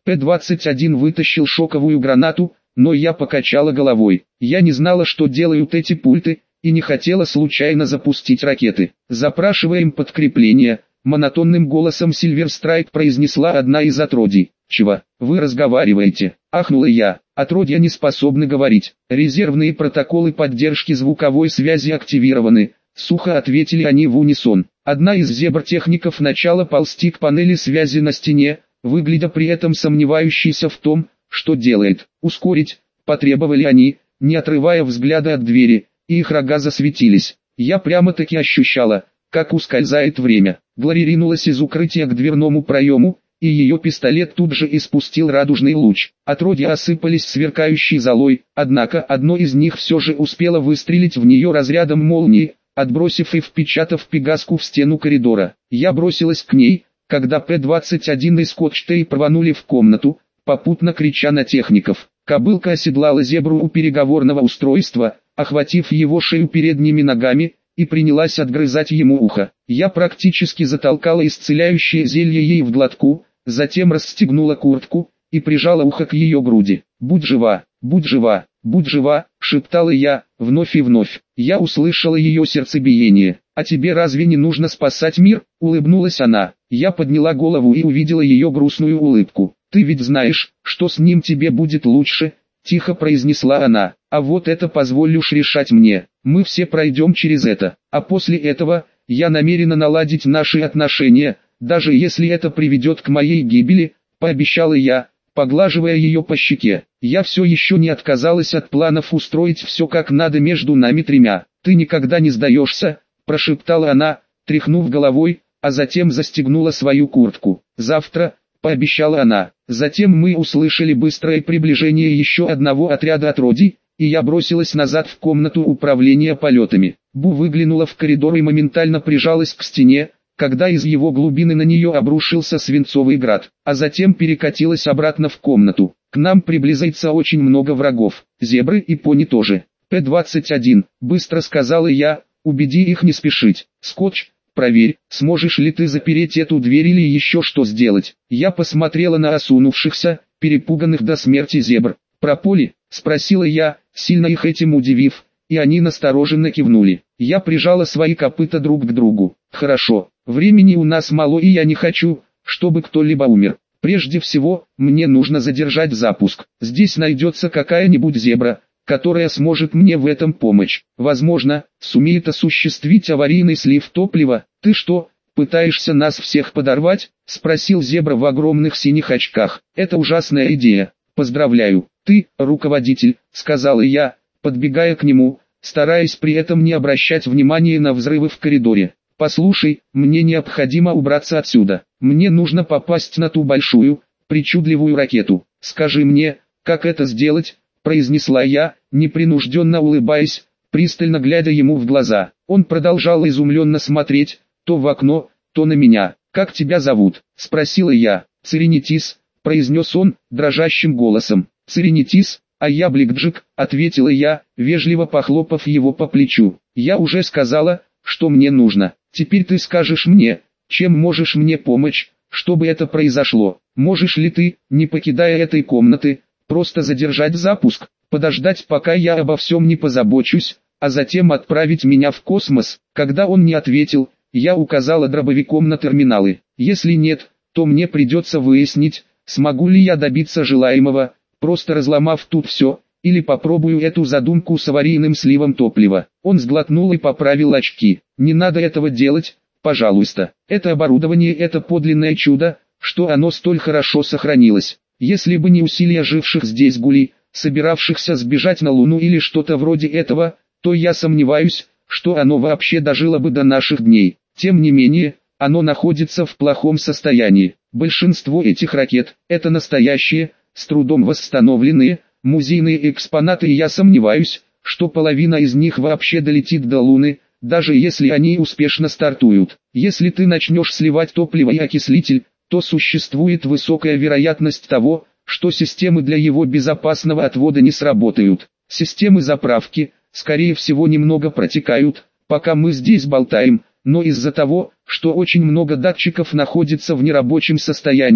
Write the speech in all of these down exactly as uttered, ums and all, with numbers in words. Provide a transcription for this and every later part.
П двадцать один вытащил шоковую гранату, но я покачала головой. Я не знала, что делают эти пульты, и не хотела случайно запустить ракеты. «Запрашиваем подкрепление», — монотонным голосом Сильверстрайк произнесла одна из отродий. «Чего? Вы разговариваете?» — ахнула я. «Отродья не способны говорить. Резервные протоколы поддержки звуковой связи активированы», — сухо ответили они в унисон. Одна из зебр-техников начала ползти к панели связи на стене, выглядя при этом сомневающейся в том, что делает. «Ускорить», — потребовали они, не отрывая взгляда от двери, и их рога засветились. Я прямо-таки ощущала, как ускользает время. Глори ринулась из укрытия к дверному проему, и ее пистолет тут же испустил радужный луч. Отродья осыпались сверкающей золой, однако одно из них все же успело выстрелить в нее разрядом молнии, отбросив и впечатав пегаску в стену коридора. Я бросилась к ней, когда П двадцать один и Скотч-Тейп рванули в комнату, попутно крича на техников. Кобылка оседлала зебру у переговорного устройства, охватив его шею передними ногами, и принялась отгрызать ему ухо. Я практически затолкала исцеляющее зелье ей в глотку, затем расстегнула куртку и прижала ухо к ее груди. «Будь жива, будь жива, будь жива», — шептала я, вновь и вновь. Я услышала ее сердцебиение. «А тебе разве не нужно спасать мир?» — улыбнулась она. Я подняла голову и увидела ее грустную улыбку. «Ты ведь знаешь, что с ним тебе будет лучше», — тихо произнесла она. «А вот это позволишь решать мне. Мы все пройдем через это, а после этого я намерена наладить наши отношения, даже если это приведет к моей гибели», — пообещала я, поглаживая ее по щеке. «Я все еще не отказалась от планов устроить все как надо между нами тремя. Ты никогда не сдаешься», — прошептала она, тряхнув головой, а затем застегнула свою куртку. «Завтра», — пообещала она. Затем мы услышали быстрое приближение еще одного отряда отродий, и я бросилась назад в комнату управления полетами. Бу выглянула в коридор и моментально прижалась к стене, когда из его глубины на нее обрушился свинцовый град, а затем перекатилась обратно в комнату. «К нам приблизится очень много врагов, зебры и пони тоже. П двадцать один, быстро сказала я, убеди их не спешить. Скотч, проверь, сможешь ли ты запереть эту дверь или еще что сделать». Я посмотрела на осунувшихся, перепуганных до смерти зебр. «Пропали?» — спросила я, сильно их этим удивив, и они настороженно кивнули. Я прижала свои копыта друг к другу. «Хорошо, времени у нас мало и я не хочу, чтобы кто-либо умер. Прежде всего, мне нужно задержать запуск. Здесь найдется какая-нибудь зебра, которая сможет мне в этом помочь. Возможно, сумеет осуществить аварийный слив топлива». «Ты что, пытаешься нас всех подорвать?» — спросил зебра в огромных синих очках. «Это ужасная идея. Поздравляю, ты, руководитель», — сказала я, подбегая к нему, стараясь при этом не обращать внимания на взрывы в коридоре. «Послушай, мне необходимо убраться отсюда. Мне нужно попасть на ту большую, причудливую ракету. Скажи мне, как это сделать?» — произнесла я, непринужденно улыбаясь, пристально глядя ему в глаза. Он продолжал изумленно смотреть, то в окно, то на меня. «Как тебя зовут?» — спросила я. «Циринитис», — произнес он, дрожащим голосом. «Циринитис, а я Бликджик», — ответила я, вежливо похлопав его по плечу. «Я уже сказала, что мне нужно. Теперь ты скажешь мне, чем можешь мне помочь, чтобы это произошло. Можешь ли ты, не покидая этой комнаты, просто задержать запуск, подождать, пока я обо всем не позабочусь, а затем отправить меня в космос?» Когда он не ответил, я указала дробовиком на терминалы. «Если нет, то мне придется выяснить, смогу ли я добиться желаемого, просто разломав тут все, или попробую эту задумку с аварийным сливом топлива». Он сглотнул и поправил очки. «Не надо этого делать, пожалуйста. Это оборудование — это подлинное чудо, что оно столь хорошо сохранилось. Если бы не усилия живших здесь гулей, собиравшихся сбежать на Луну или что-то вроде этого, то я сомневаюсь, что оно вообще дожило бы до наших дней. Тем не менее, оно находится в плохом состоянии. Большинство этих ракет — это настоящие, с трудом восстановленные, музейные экспонаты, и я сомневаюсь, что половина из них вообще долетит до Луны, даже если они успешно стартуют. Если ты начнешь сливать топливо и окислитель, то существует высокая вероятность того, что системы для его безопасного отвода не сработают. Системы заправки, скорее всего, немного протекают, пока мы здесь болтаем, но из-за того, что очень много датчиков находится в нерабочем состоянии,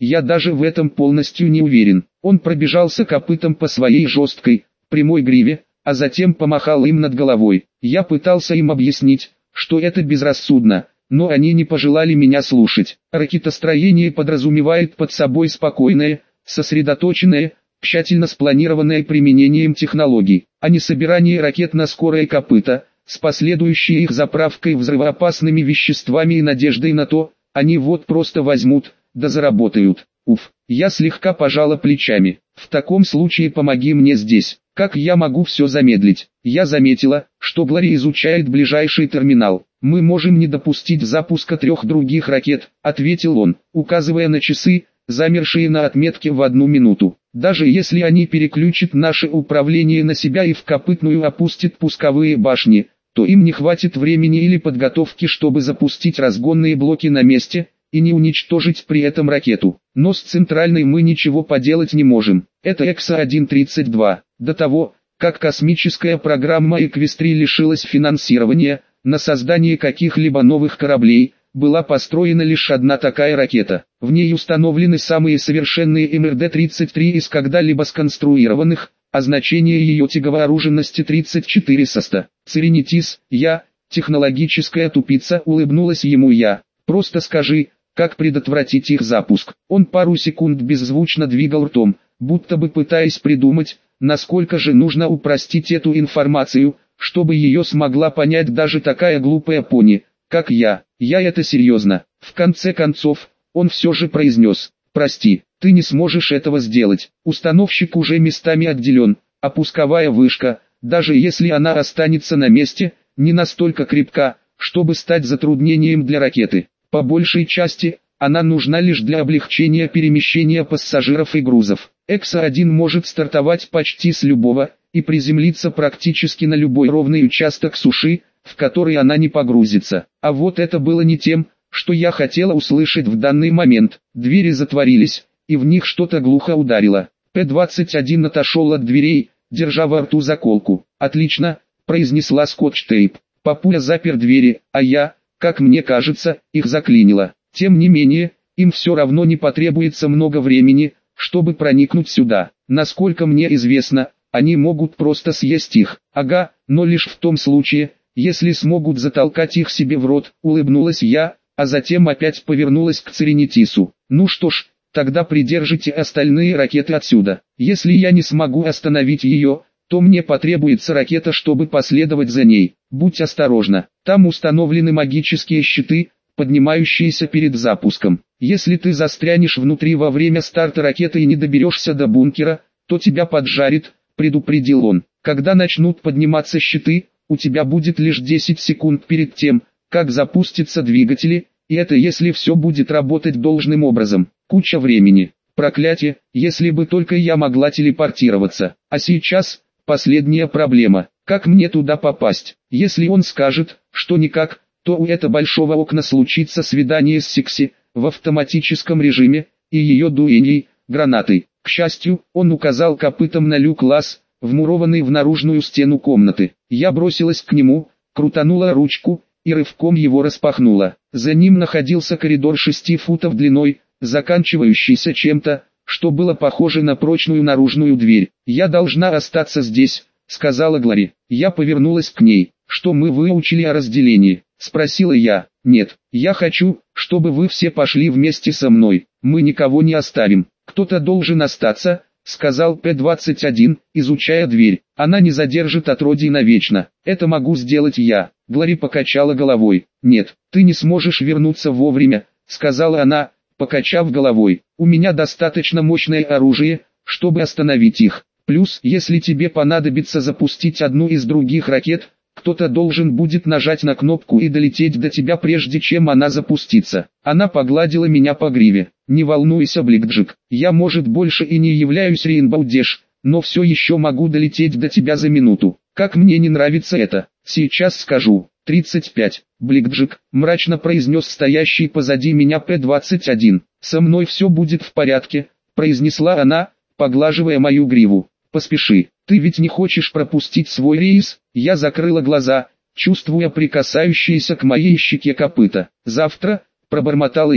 Я даже в этом полностью не уверен. Он пробежался копытом по своей жесткой, прямой гриве, а затем помахал им над головой. Я пытался им объяснить, что это безрассудно, но они не пожелали меня слушать. Ракетостроение подразумевает под собой спокойное, сосредоточенное, тщательно спланированное применением технологий, а не собирание ракет на скорое копыто, с последующей их заправкой взрывоопасными веществами и надеждой на то, они вот просто возьмут, да заработают. Уф, я слегка пожала плечами. В таком случае помоги мне здесь. Как я могу все замедлить? Я заметила, что Глори изучает ближайший терминал. Мы можем не допустить запуска трех других ракет, ответил он, указывая на часы, замершие на отметке в одну минуту. Даже если они переключат наше управление на себя и в копытную опустят пусковые башни, то им не хватит времени или подготовки, чтобы запустить разгонные блоки на месте и не уничтожить при этом ракету. Но с центральной мы ничего поделать не можем. Это Экса один тридцать два. До того, как космическая программа Эквестри лишилась финансирования, на создание каких-либо новых кораблей, была построена лишь одна такая ракета. В ней установлены самые совершенные эм эр дэ тридцать три из когда-либо сконструированных, а значение ее тяговооруженности тридцать четыре со ста. Церенитис, я, технологическая тупица, улыбнулась ему я. Просто скажи, как предотвратить их запуск. Он пару секунд беззвучно двигал ртом, будто бы пытаясь придумать, насколько же нужно упростить эту информацию, чтобы ее смогла понять даже такая глупая пони, как я. Я это серьезно. В конце концов, он все же произнес: прости, ты не сможешь этого сделать. Установщик уже местами отделен, а пусковая вышка, даже если она останется на месте, не настолько крепка, чтобы стать затруднением для ракеты. По большей части, она нужна лишь для облегчения перемещения пассажиров и грузов. Экса один может стартовать почти с любого, и приземлиться практически на любой ровный участок суши, в который она не погрузится. А вот это было не тем, что я хотела услышать в данный момент. Двери затворились, и в них что-то глухо ударило. Пэ двадцать один отошел от дверей, держа во рту заколку. «Отлично», — произнесла Скотч-Тейп. Папуля запер двери, а я, как мне кажется, их заклинило. Тем не менее, им все равно не потребуется много времени, чтобы проникнуть сюда. Насколько мне известно, они могут просто съесть их. Ага, но лишь в том случае, если смогут затолкать их себе в рот, улыбнулась я, а затем опять повернулась к Церенитису. Ну что ж, тогда придержите остальные ракеты отсюда. Если я не смогу остановить ее, то мне потребуется ракета, чтобы последовать за ней. Будь осторожна, там установлены магические щиты, поднимающиеся перед запуском. Если ты застрянешь внутри во время старта ракеты и не доберешься до бункера, то тебя поджарит, предупредил он. Когда начнут подниматься щиты, у тебя будет лишь десять секунд перед тем, как запустятся двигатели, и это если все будет работать должным образом. Куча времени. Проклятие, если бы только я могла телепортироваться. А сейчас, последняя проблема. Как мне туда попасть? Если он скажет, что никак, то у этого большого окна случится свидание с Сикси, в автоматическом режиме, и ее дуэньей, гранатой. К счастью, он указал копытом на люк лаз, вмурованный в наружную стену комнаты. Я бросилась к нему, крутанула ручку, и рывком его распахнула. За ним находился коридор шести футов длиной, заканчивающийся чем-то, что было похоже на прочную наружную дверь. «Я должна остаться здесь», — сказала Глори. Я повернулась к ней. «Что мы выучили о разделении?» — спросила я. «Нет, я хочу, чтобы вы все пошли вместе со мной. Мы никого не оставим. Кто-то должен остаться», — сказал Пэ двадцать один, изучая дверь. «Она не задержит отродье навечно. Это могу сделать я». Глори покачала головой. «Нет, ты не сможешь вернуться вовремя», — сказала она, покачав головой. «У меня достаточно мощное оружие, чтобы остановить их. Плюс, если тебе понадобится запустить одну из других ракет, кто-то должен будет нажать на кнопку и долететь до тебя прежде чем она запустится». Она погладила меня по гриве. «Не волнуйся, Бликджик, я может больше и не являюсь Рейнбоу Дэш, но все еще могу долететь до тебя за минуту. Как мне не нравится это, сейчас скажу». тридцать пять. Бликджик, мрачно произнес стоящий позади меня Пэ двадцать один. «Со мной все будет в порядке», произнесла она, поглаживая мою гриву. «Поспеши, ты ведь не хочешь пропустить свой рейс?» Я закрыла глаза, чувствуя прикасающиеся к моей щеке копыта. «Завтра», пробормотала я.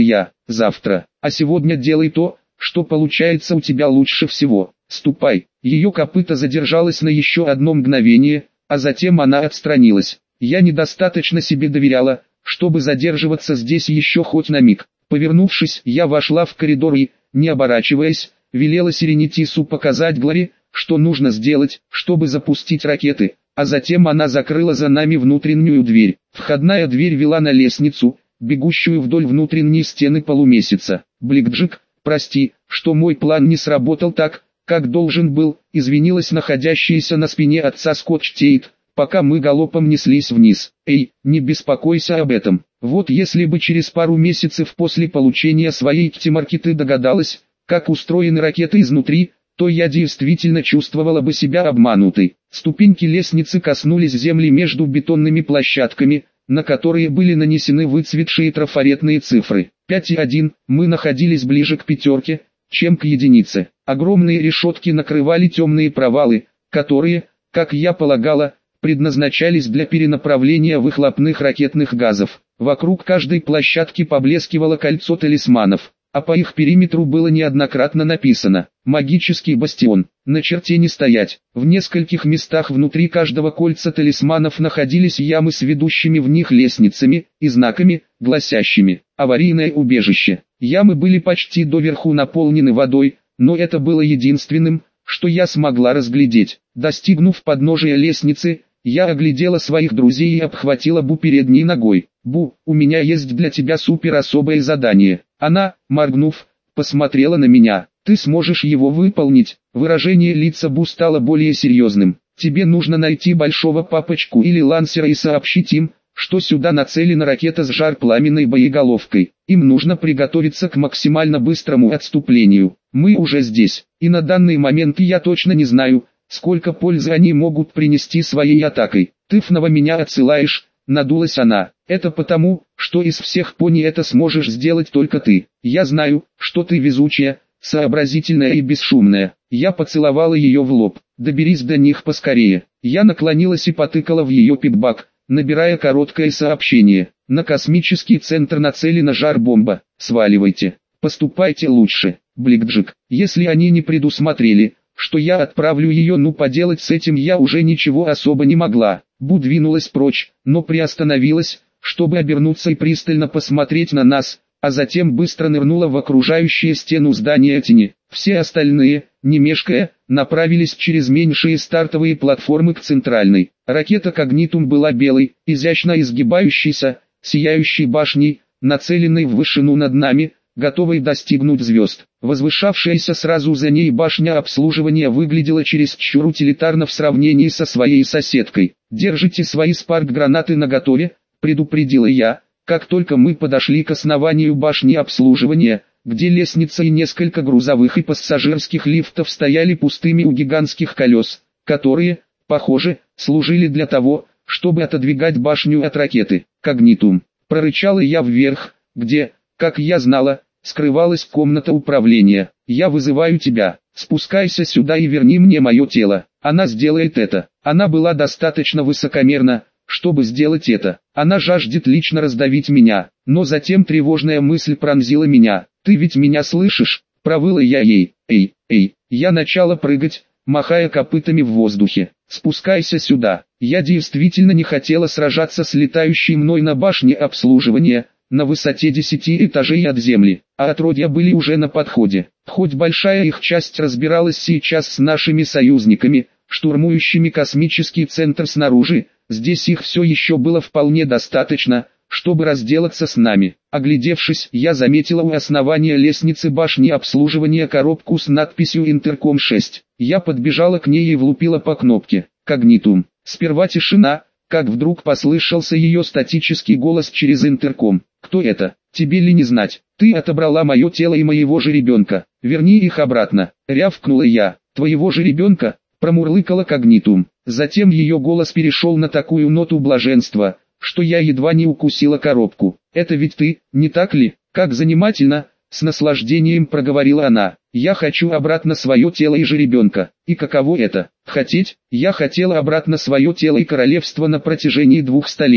завтра. А сегодня делай то, что получается у тебя лучше всего. Ступай. Ее копыто задержалось на еще одно мгновение, а затем она отстранилась. Я недостаточно себе доверяла, чтобы задерживаться здесь еще хоть на миг. Повернувшись, я вошла в коридор и, не оборачиваясь, велела Серенитису показать Глори, что нужно сделать, чтобы запустить ракеты, а затем она закрыла за нами внутреннюю дверь. Входная дверь вела на лестницу, бегущую вдоль внутренней стены полумесяца. Бликджик, прости, что мой план не сработал так, как должен был, извинилась находящаяся на спине отца Скотч-Тейт, пока мы галопом неслись вниз. Эй, не беспокойся об этом. Вот если бы через пару месяцев после получения своей ктимарки ты догадалась, как устроены ракеты изнутри, то я действительно чувствовала бы себя обманутой. Ступеньки лестницы коснулись земли между бетонными площадками, на которые были нанесены выцветшие трафаретные цифры. пять и один, мы находились ближе к пятерке, чем к единице. Огромные решетки накрывали темные провалы, которые, как я полагала, предназначались для перенаправления выхлопных ракетных газов. Вокруг каждой площадки поблескивало кольцо талисманов, а по их периметру было неоднократно написано «Магический бастион, на черте не стоять». В нескольких местах внутри каждого кольца талисманов находились ямы с ведущими в них лестницами и знаками, гласящими «Аварийное убежище». Ямы были почти доверху наполнены водой, но это было единственным, что я смогла разглядеть. Достигнув подножия лестницы, я оглядела своих друзей и обхватила Бу передней ногой. «Бу, у меня есть для тебя супер особое задание». Она, моргнув, посмотрела на меня. «Ты сможешь его выполнить?» Выражение лица Бу стало более серьезным. «Тебе нужно найти большого папочку или лансера и сообщить им, что сюда нацелена ракета с жарпламенной боеголовкой. Им нужно приготовиться к максимально быстрому отступлению. Мы уже здесь, и на данный момент я точно не знаю, сколько пользы они могут принести своей атакой. Ты снова меня отсылаешь», надулась она. «Это потому, что из всех пони это сможешь сделать только ты. Я знаю, что ты везучая, сообразительная и бесшумная». Я поцеловала ее в лоб. «Доберись до них поскорее». Я наклонилась и потыкала в ее пикбак, набирая короткое сообщение. «На космический центр нацелена жар-бомба. Сваливайте. Поступайте лучше, Бликджик». Если они не предусмотрели, что я отправлю ее, ну поделать с этим я уже ничего особо не могла. Бу двинулась прочь, но приостановилась, чтобы обернуться и пристально посмотреть на нас, а затем быстро нырнула в окружающую стену здания тени. Все остальные, не мешкая, направились через меньшие стартовые платформы к центральной. Ракета «Когнитум» была белой, изящно изгибающейся, сияющей башней, нацеленной в вышину над нами, готовой достигнуть звезд. Возвышавшаяся сразу за ней башня обслуживания выглядела чересчур утилитарно в сравнении со своей соседкой. «Держите свои спарк-гранаты наготове», — предупредила я, как только мы подошли к основанию башни обслуживания, где лестница и несколько грузовых и пассажирских лифтов стояли пустыми у гигантских колес, которые, похоже, служили для того, чтобы отодвигать башню от ракеты. «Когнитум», — прорычала я вверх, где, как я знала, скрывалась комната управления. «Я вызываю тебя, спускайся сюда и верни мне мое тело». Она сделает это. Она была достаточно высокомерна, чтобы сделать это. Она жаждет лично раздавить меня. Но затем тревожная мысль пронзила меня. «Ты ведь меня слышишь?» — провыла я ей. «Эй, эй». Я начала прыгать, махая копытами в воздухе. «Спускайся сюда». Я действительно не хотела сражаться с летающей мной на башне обслуживания, на высоте десяти этажей от земли, а отродья были уже на подходе. Хоть большая их часть разбиралась сейчас с нашими союзниками, штурмующими космический центр снаружи, здесь их все еще было вполне достаточно, чтобы разделаться с нами. Оглядевшись, я заметила у основания лестницы башни обслуживания коробку с надписью «Интерком шесть». Я подбежала к ней и влупила по кнопке «Когнитум». Сперва тишина, как вдруг послышался ее статический голос через интерком. «Кто это? Тебе ли не знать? Ты отобрала мое тело и моего жеребенка. Верни их обратно», — рявкнула я. «Твоего жеребенка?» — промурлыкала Когнитум. Затем ее голос перешел на такую ноту блаженства, что я едва не укусила коробку. «Это ведь ты, не так ли? Как занимательно!» — с наслаждением проговорила она. «Я хочу обратно свое тело и жеребенка. И каково это? Хотеть? Я хотела обратно свое тело и королевство на протяжении двух столетий.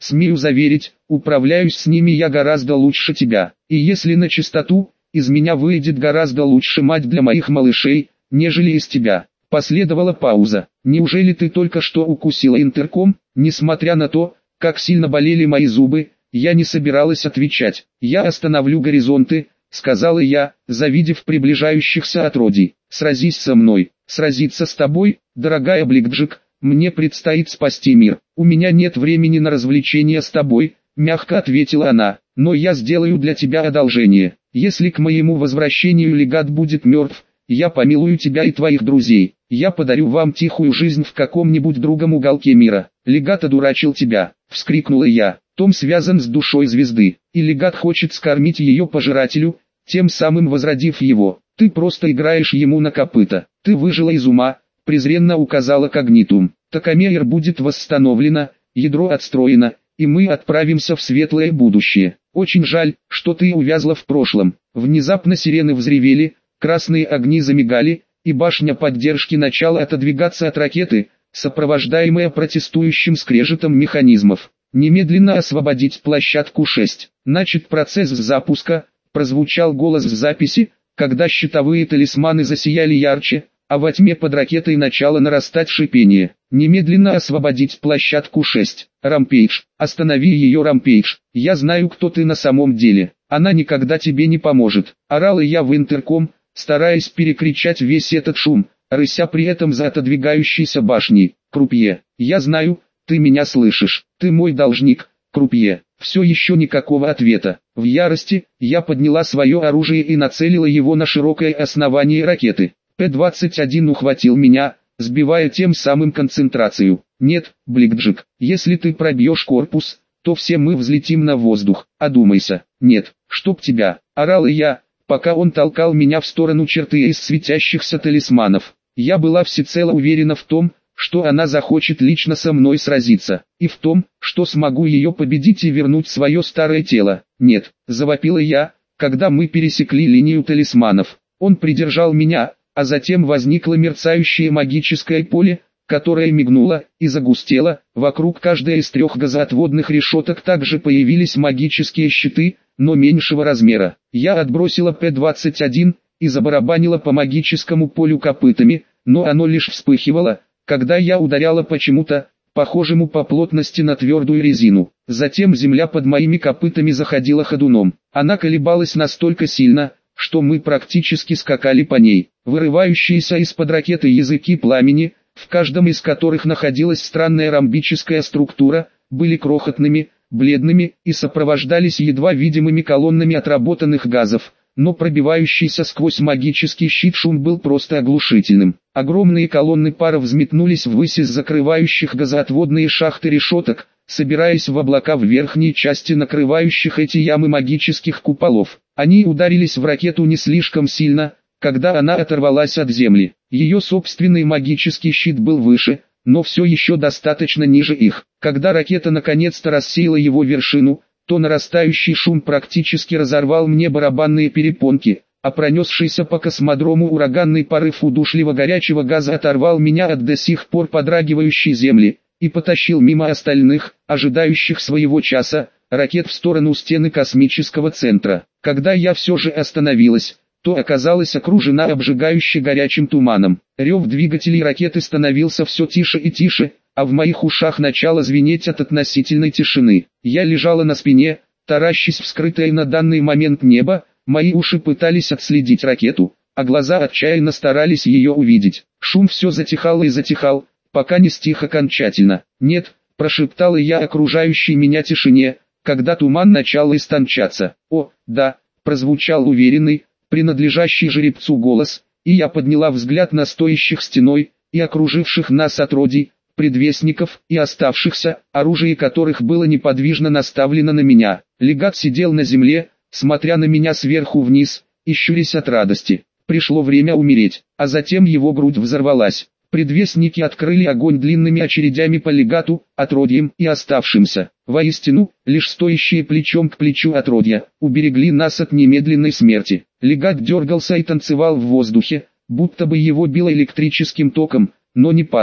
Смею заверить, управляюсь с ними я гораздо лучше тебя. И если на чистоту, из меня выйдет гораздо лучше мать для моих малышей, нежели из тебя. Последовала пауза. Неужели ты только что укусила интерком? Несмотря на то, как сильно болели мои зубы, я не собиралась отвечать. Я остановлю горизонты, сказала я, завидев приближающихся отродий. Сразись со мной. Сразиться с тобой, дорогая Бликджик, мне предстоит спасти мир. У меня нет времени на развлечения с тобой, мягко ответила она, но я сделаю для тебя одолжение. Если к моему возвращению легат будет мертв, я помилую тебя и твоих друзей. Я подарю вам тихую жизнь в каком-нибудь другом уголке мира. Легат одурачил тебя, вскрикнула я. Том связан с душой звезды, и легат хочет скормить ее пожирателю, тем самым возродив его. Ты просто играешь ему на копыта. Ты выжила из ума, презренно указала Когнитум. Такомеер будет восстановлено, ядро отстроено, и мы отправимся в светлое будущее. Очень жаль, что ты увязла в прошлом. Внезапно сирены взревели, красные огни замигали, и башня поддержки начала отодвигаться от ракеты, сопровождаемая протестующим скрежетом механизмов. Немедленно освободить площадку шесть. Начат процесс запуска, прозвучал голос в записи, когда щитовые талисманы засияли ярче, а во тьме под ракетой начало нарастать шипение. Немедленно освободить площадку шесть. Рампейдж, останови ее, Рампейдж. Я знаю, кто ты на самом деле. Она никогда тебе не поможет. Орала я в интерком, стараясь перекричать весь этот шум, рыся при этом за отодвигающейся башней. Крупье, я знаю, ты меня слышишь. Ты мой должник, Крупье. Все еще никакого ответа. В ярости, я подняла свое оружие и нацелила его на широкое основание ракеты. П двадцать один ухватил меня, сбивая тем самым концентрацию. Нет, Бликджик, если ты пробьешь корпус, то все мы взлетим на воздух. Одумайся. Нет, чтоб тебя, орал я, пока он толкал меня в сторону черты из светящихся талисманов. Я была всецело уверена в том, что она захочет лично со мной сразиться, и в том, что смогу ее победить и вернуть свое старое тело. Нет, завопила я, когда мы пересекли линию талисманов. Он придержал меня, а затем возникло мерцающее магическое поле, которое мигнуло и загустело. Вокруг каждой из трех газоотводных решеток также появились магические щиты, но меньшего размера. Я отбросила П двадцать один и забарабанила по магическому полю копытами, но оно лишь вспыхивало, когда я ударяла почему-то, похожему по плотности на твердую резину. Затем земля под моими копытами заходила ходуном. Она колебалась настолько сильно, что мы практически скакали по ней. Вырывающиеся из-под ракеты языки пламени, в каждом из которых находилась странная ромбическая структура, были крохотными, бледными и сопровождались едва видимыми колоннами отработанных газов, но пробивающийся сквозь магический щит шум был просто оглушительным. Огромные колонны пара взметнулись ввысь из закрывающих газоотводные шахты решеток, собираясь в облака в верхней части накрывающих эти ямы магических куполов. Они ударились в ракету не слишком сильно, когда она оторвалась от земли. Ее собственный магический щит был выше, но все еще достаточно ниже их. Когда ракета наконец-то рассеяла его вершину, то нарастающий шум практически разорвал мне барабанные перепонки, а пронесшийся по космодрому ураганный порыв удушливо горячего газа оторвал меня от до сих пор подрагивающей земли и потащил мимо остальных, ожидающих своего часа, ракет в сторону стены космического центра. Когда я все же остановилась, то оказалась окружена обжигающе горячим туманом. Рев двигателей ракеты становился все тише и тише, а в моих ушах начало звенеть от относительной тишины. Я лежала на спине, таращась в скрытое на данный момент небо, мои уши пытались отследить ракету, а глаза отчаянно старались ее увидеть. Шум все затихал и затихал, пока не стих окончательно. «Нет», – прошептала я окружающей меня тишине, когда туман начал истончаться. «О, да», – прозвучал уверенный, принадлежащий жеребцу голос, и я подняла взгляд на стоящих стеной и окруживших нас отродий, предвестников и оставшихся, оружие которых было неподвижно наставлено на меня. Легат сидел на земле, смотря на меня сверху вниз, и щурясь от радости. Пришло время умереть, а затем его грудь взорвалась. Предвестники открыли огонь длинными очередями по легату, отродьям и оставшимся. Воистину, лишь стоящие плечом к плечу отродья, уберегли нас от немедленной смерти. Легат дергался и танцевал в воздухе, будто бы его било электрическим током, но не падал.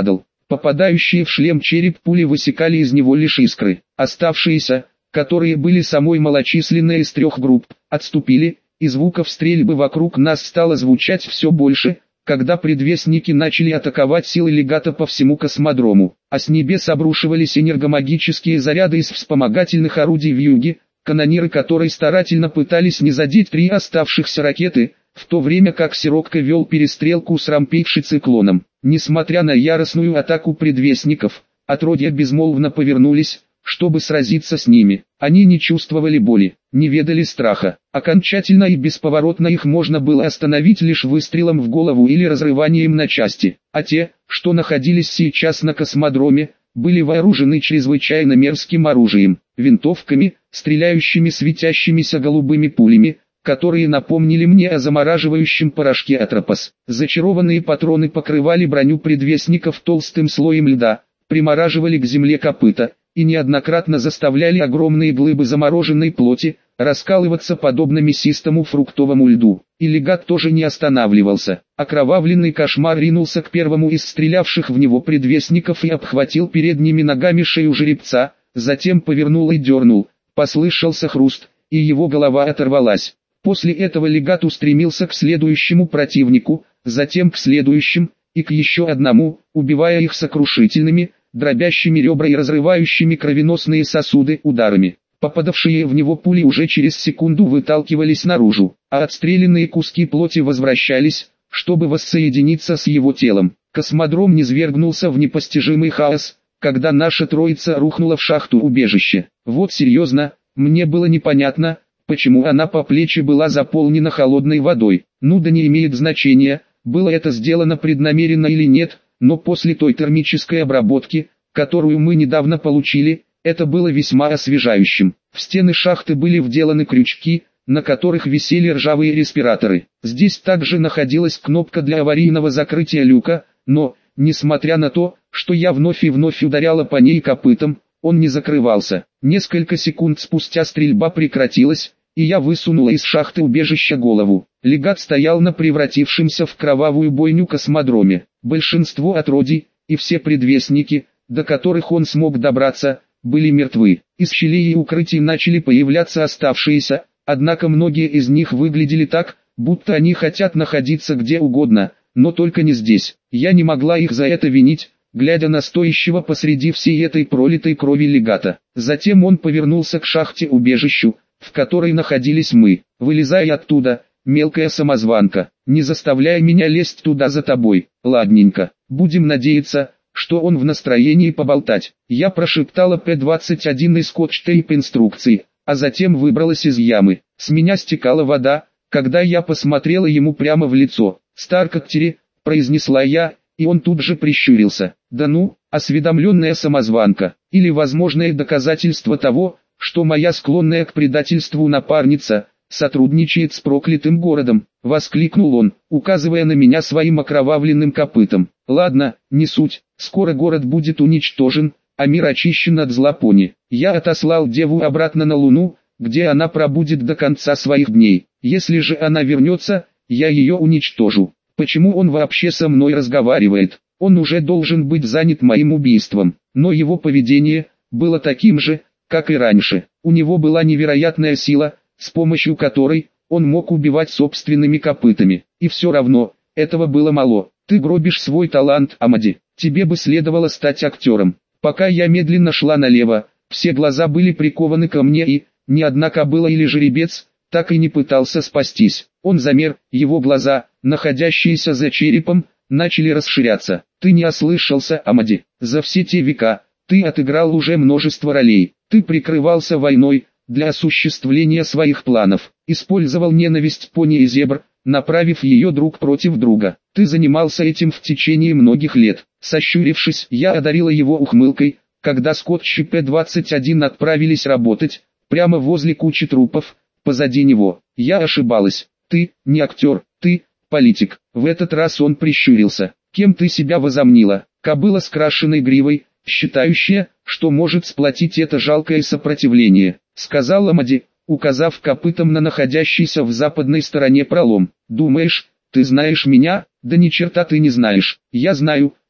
Попадающие в шлем череп пули высекали из него лишь искры. Оставшиеся, которые были самой малочисленной из трех групп, отступили, и звуков стрельбы вокруг нас стало звучать все больше, когда предвестники начали атаковать силы легата по всему космодрому, а с небес обрушивались энергомагические заряды из вспомогательных орудий вьюги, канониры которой старательно пытались не задеть три оставшихся ракеты, в то время как Сирокко вел перестрелку с рампейши циклоном. Несмотря на яростную атаку предвестников, отродья безмолвно повернулись, чтобы сразиться с ними. Они не чувствовали боли, не ведали страха. Окончательно и бесповоротно их можно было остановить лишь выстрелом в голову или разрыванием на части. А те, что находились сейчас на космодроме, были вооружены чрезвычайно мерзким оружием, винтовками, стреляющими светящимися голубыми пулями, которые напомнили мне о замораживающем порошке Атропос. Зачарованные патроны покрывали броню предвестников толстым слоем льда, примораживали к земле копыта, и неоднократно заставляли огромные глыбы замороженной плоти раскалываться подобно мясистому фруктовому льду. И легат тоже не останавливался. Окровавленный кошмар ринулся к первому из стрелявших в него предвестников и обхватил передними ногами шею жеребца, затем повернул и дернул, послышался хруст, и его голова оторвалась. После этого легат устремился к следующему противнику, затем к следующим, и к еще одному, убивая их сокрушительными, дробящими ребра и разрывающими кровеносные сосуды ударами. Попадавшие в него пули уже через секунду выталкивались наружу, а отстрелянные куски плоти возвращались, чтобы воссоединиться с его телом. Космодром низвергнулся в непостижимый хаос, когда наша троица рухнула в шахту убежища. Вот серьезно, мне было непонятно, почему она по плечи была заполнена холодной водой. Ну да не имеет значения, было это сделано преднамеренно или нет, но после той термической обработки, которую мы недавно получили, это было весьма освежающим. В стены шахты были вделаны крючки, на которых висели ржавые респираторы. Здесь также находилась кнопка для аварийного закрытия люка, но, несмотря на то, что я вновь и вновь ударяла по ней копытом, он не закрывался. Несколько секунд спустя стрельба прекратилась, и я высунула из шахты убежища голову. Легат стоял на превратившемся в кровавую бойню космодроме. Большинство отродий, и все предвестники, до которых он смог добраться, были мертвы. Из щелей и укрытий начали появляться оставшиеся, однако многие из них выглядели так, будто они хотят находиться где угодно, но только не здесь. Я не могла их за это винить, глядя на стоящего посреди всей этой пролитой крови легата. Затем он повернулся к шахте-убежищу, в которой находились мы. «Вылезай оттуда, мелкая самозванка, не заставляй меня лезть туда за тобой. Ладненько, будем надеяться, что он в настроении поболтать». Я прошептала П двадцать один и скотч-тейп инструкции, а затем выбралась из ямы. С меня стекала вода, когда я посмотрела ему прямо в лицо. «Старкоттери», — произнесла я, и он тут же прищурился. «Да ну, осведомленная самозванка, или возможное доказательство того, что моя склонная к предательству напарница сотрудничает с проклятым городом», — воскликнул он, указывая на меня своим окровавленным копытом. «Ладно, не суть, скоро город будет уничтожен, а мир очищен от злопони. Я отослал деву обратно на Луну, где она пробудет до конца своих дней. Если же она вернется, я ее уничтожу. Почему он вообще со мной разговаривает? Он уже должен быть занят моим убийством». Но его поведение было таким же, как и раньше. У него была невероятная сила, с помощью которой он мог убивать собственными копытами. И все равно, этого было мало. «Ты гробишь свой талант, Амади. Тебе бы следовало стать актером». Пока я медленно шла налево, все глаза были прикованы ко мне, и ни одна кобыла или жеребец так и не пытался спастись. Он замер, его глаза, находящиеся за черепом, начали расширяться. «Ты не ослышался, Амади. За все те века ты отыграл уже множество ролей. Ты прикрывался войной для осуществления своих планов, использовал ненависть пони и зебр, направив ее друг против друга. Ты занимался этим в течение многих лет». Сощурившись, я одарила его ухмылкой, когда Скотч и П двадцать один отправились работать, прямо возле кучи трупов, позади него. Я ошибалась. «Ты не актер, ты политик». В этот раз он прищурился. «Кем ты себя возомнила? Кобыла с крашеной гривой, считающая, что может сплотить это жалкое сопротивление», — сказал Амади, указав копытом на находящийся в западной стороне пролом. «Думаешь, ты знаешь меня? Да ни черта ты не знаешь. Я знаю,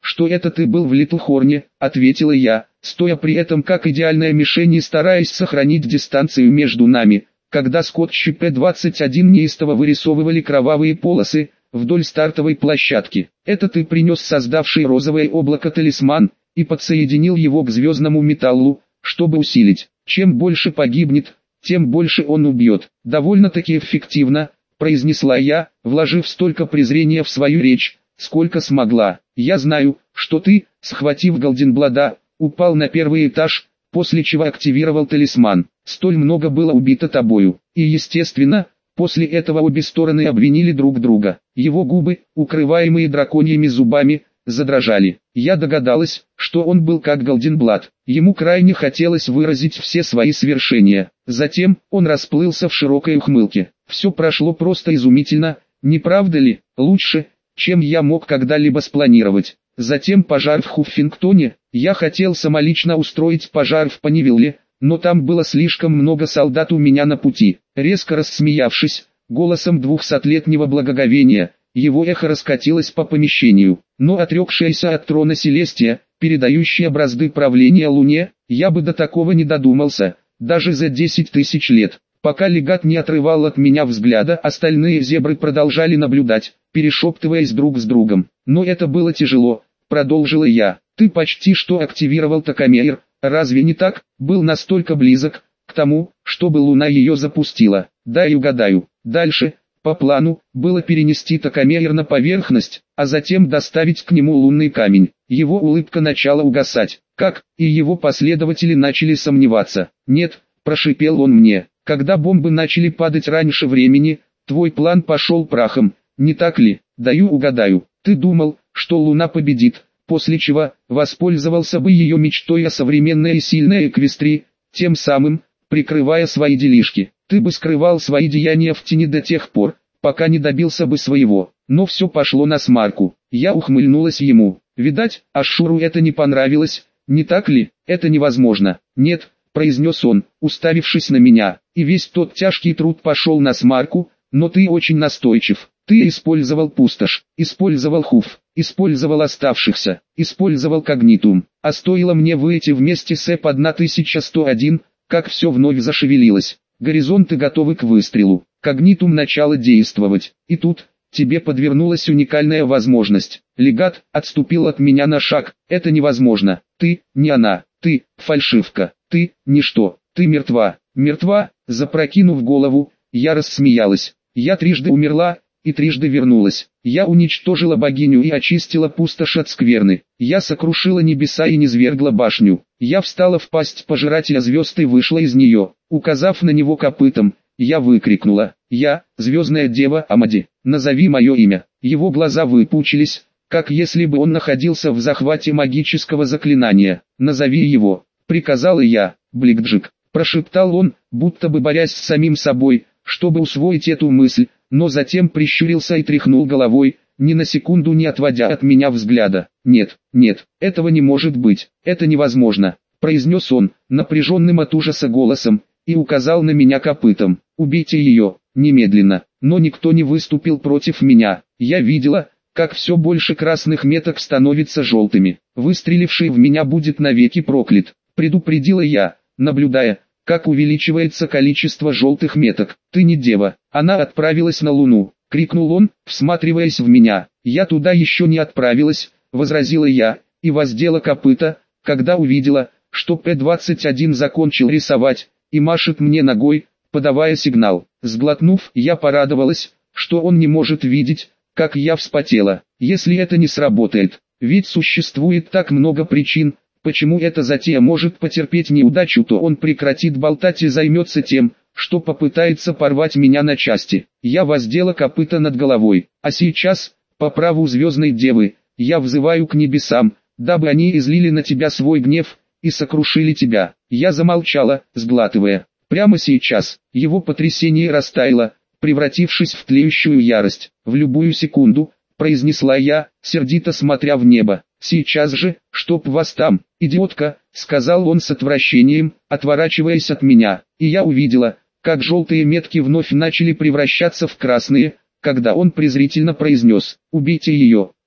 что это ты был в Литлхорне», — ответила я, стоя при этом как идеальная мишень и стараясь сохранить дистанцию между нами, когда скотчи Пэ двадцать один неистово вырисовывали кровавые полосы вдоль стартовой площадки. «Это ты принес создавший розовое облако талисман и подсоединил его к звездному металлу, чтобы усилить. Чем больше погибнет, тем больше он убьет». «Довольно-таки эффективно», — произнесла я, вложив столько презрения в свою речь, сколько смогла. «Я знаю, что ты, схватив Голденблада, упал на первый этаж, после чего активировал талисман. Столь много было убито тобою. И естественно, после этого обе стороны обвинили друг друга». Его губы, укрываемые драконьими зубами, задрожали. Я догадалась, что он был как Голденблад. Ему крайне хотелось выразить все свои свершения. Затем он расплылся в широкой ухмылке. «Все прошло просто изумительно, не правда ли? Лучше, чем я мог когда-либо спланировать. Затем пожар в Хуффингтоне. Я хотел самолично устроить пожар в Панивилле, но там было слишком много солдат у меня на пути». Резко рассмеявшись, голосом двухсотлетнего благоговения, его эхо раскатилось по помещению. Но отрекшаяся от трона Селестия, передающая бразды правления Луне, я бы до такого не додумался, даже за десять тысяч лет. Пока легат не отрывал от меня взгляда, остальные зебры продолжали наблюдать, перешептываясь друг с другом. «Но это было тяжело», — продолжила я. «Ты почти что активировал токомейр, разве не так? Был настолько близок к тому, чтобы Луна ее запустила». «Дай угадаю». Дальше, по плану, было перенести токомейр на поверхность, а затем доставить к нему лунный камень. Его улыбка начала угасать. Как, и его последователи начали сомневаться. «Нет», — прошипел он мне, — «когда бомбы начали падать раньше времени, твой план пошел прахом, не так ли? Даю угадаю, ты думал, что Луна победит, после чего воспользовался бы ее мечтой о современной и сильной Эквестрии, тем самым, прикрывая свои делишки. Ты бы скрывал свои деяния в тени до тех пор, пока не добился бы своего». Но все пошло насмарку. Я ухмыльнулась ему. Видать, Ашуру это не понравилось, не так ли? «Это невозможно». «Нет», — произнес он, уставившись на меня, и весь тот тяжкий труд пошел насмарку, «но ты очень настойчив. Ты использовал пустошь, использовал Хуф, использовал оставшихся, использовал Когнитум. А стоило мне выйти вместе с Эп тысяча сто один, как все вновь зашевелилось. Горизонты готовы к выстрелу. Когнитум начало действовать. И тут, тебе подвернулась уникальная возможность. Легат отступил от меня на шаг. Это невозможно. Ты, не она. Ты, фальшивка. Ты, ничто. Ты мертва. Мертва?» Запрокинув голову, я рассмеялась. «Я трижды умерла, и трижды вернулась. Я уничтожила богиню и очистила пустошь от скверны. Я сокрушила небеса и низвергла башню. Я встала в пасть пожирателя звезд и вышла из нее». Указав на него копытом, я выкрикнула: «Я, звездная дева Амади, назови мое имя». Его глаза выпучились, как если бы он находился в захвате магического заклинания. «Назови его», — приказала я. «Бликджик», — прошептал он, будто бы борясь с самим собой, чтобы усвоить эту мысль, но затем прищурился и тряхнул головой, ни на секунду не отводя от меня взгляда. «Нет, нет, этого не может быть, это невозможно», — произнес он, напряженным от ужаса голосом, и указал на меня копытом. «Убейте ее, немедленно». Но никто не выступил против меня. Я видела, как все больше красных меток становится желтыми. «Выстреливший в меня будет навеки проклят», — предупредила я, наблюдая, как увеличивается количество желтых меток. «Ты не дева, она отправилась на Луну», — крикнул он, всматриваясь в меня. «Я туда еще не отправилась», — возразила я, и воздела копыта, когда увидела, что Пэ двадцать один закончил рисовать, и машет мне ногой, подавая сигнал. Сглотнув, я порадовалась, что он не может видеть, как я вспотела. Если это не сработает, ведь существует так много причин, почему эта затея может потерпеть неудачу, то он прекратит болтать и займется тем, что попытается порвать меня на части. Я воздела копыта над головой. «А сейчас, по праву звездной девы, я взываю к небесам, дабы они излили на тебя свой гнев и сокрушили тебя». Я замолчала, сглатывая. Прямо сейчас, его потрясение растаяло, превратившись в тлеющую ярость. «В любую секунду», — произнесла я, сердито смотря в небо. «Сейчас же, чтоб вас там, идиотка», — сказал он с отвращением, отворачиваясь от меня. И я увидела, как желтые метки вновь начали превращаться в красные, когда он презрительно произнес: «Убейте ее».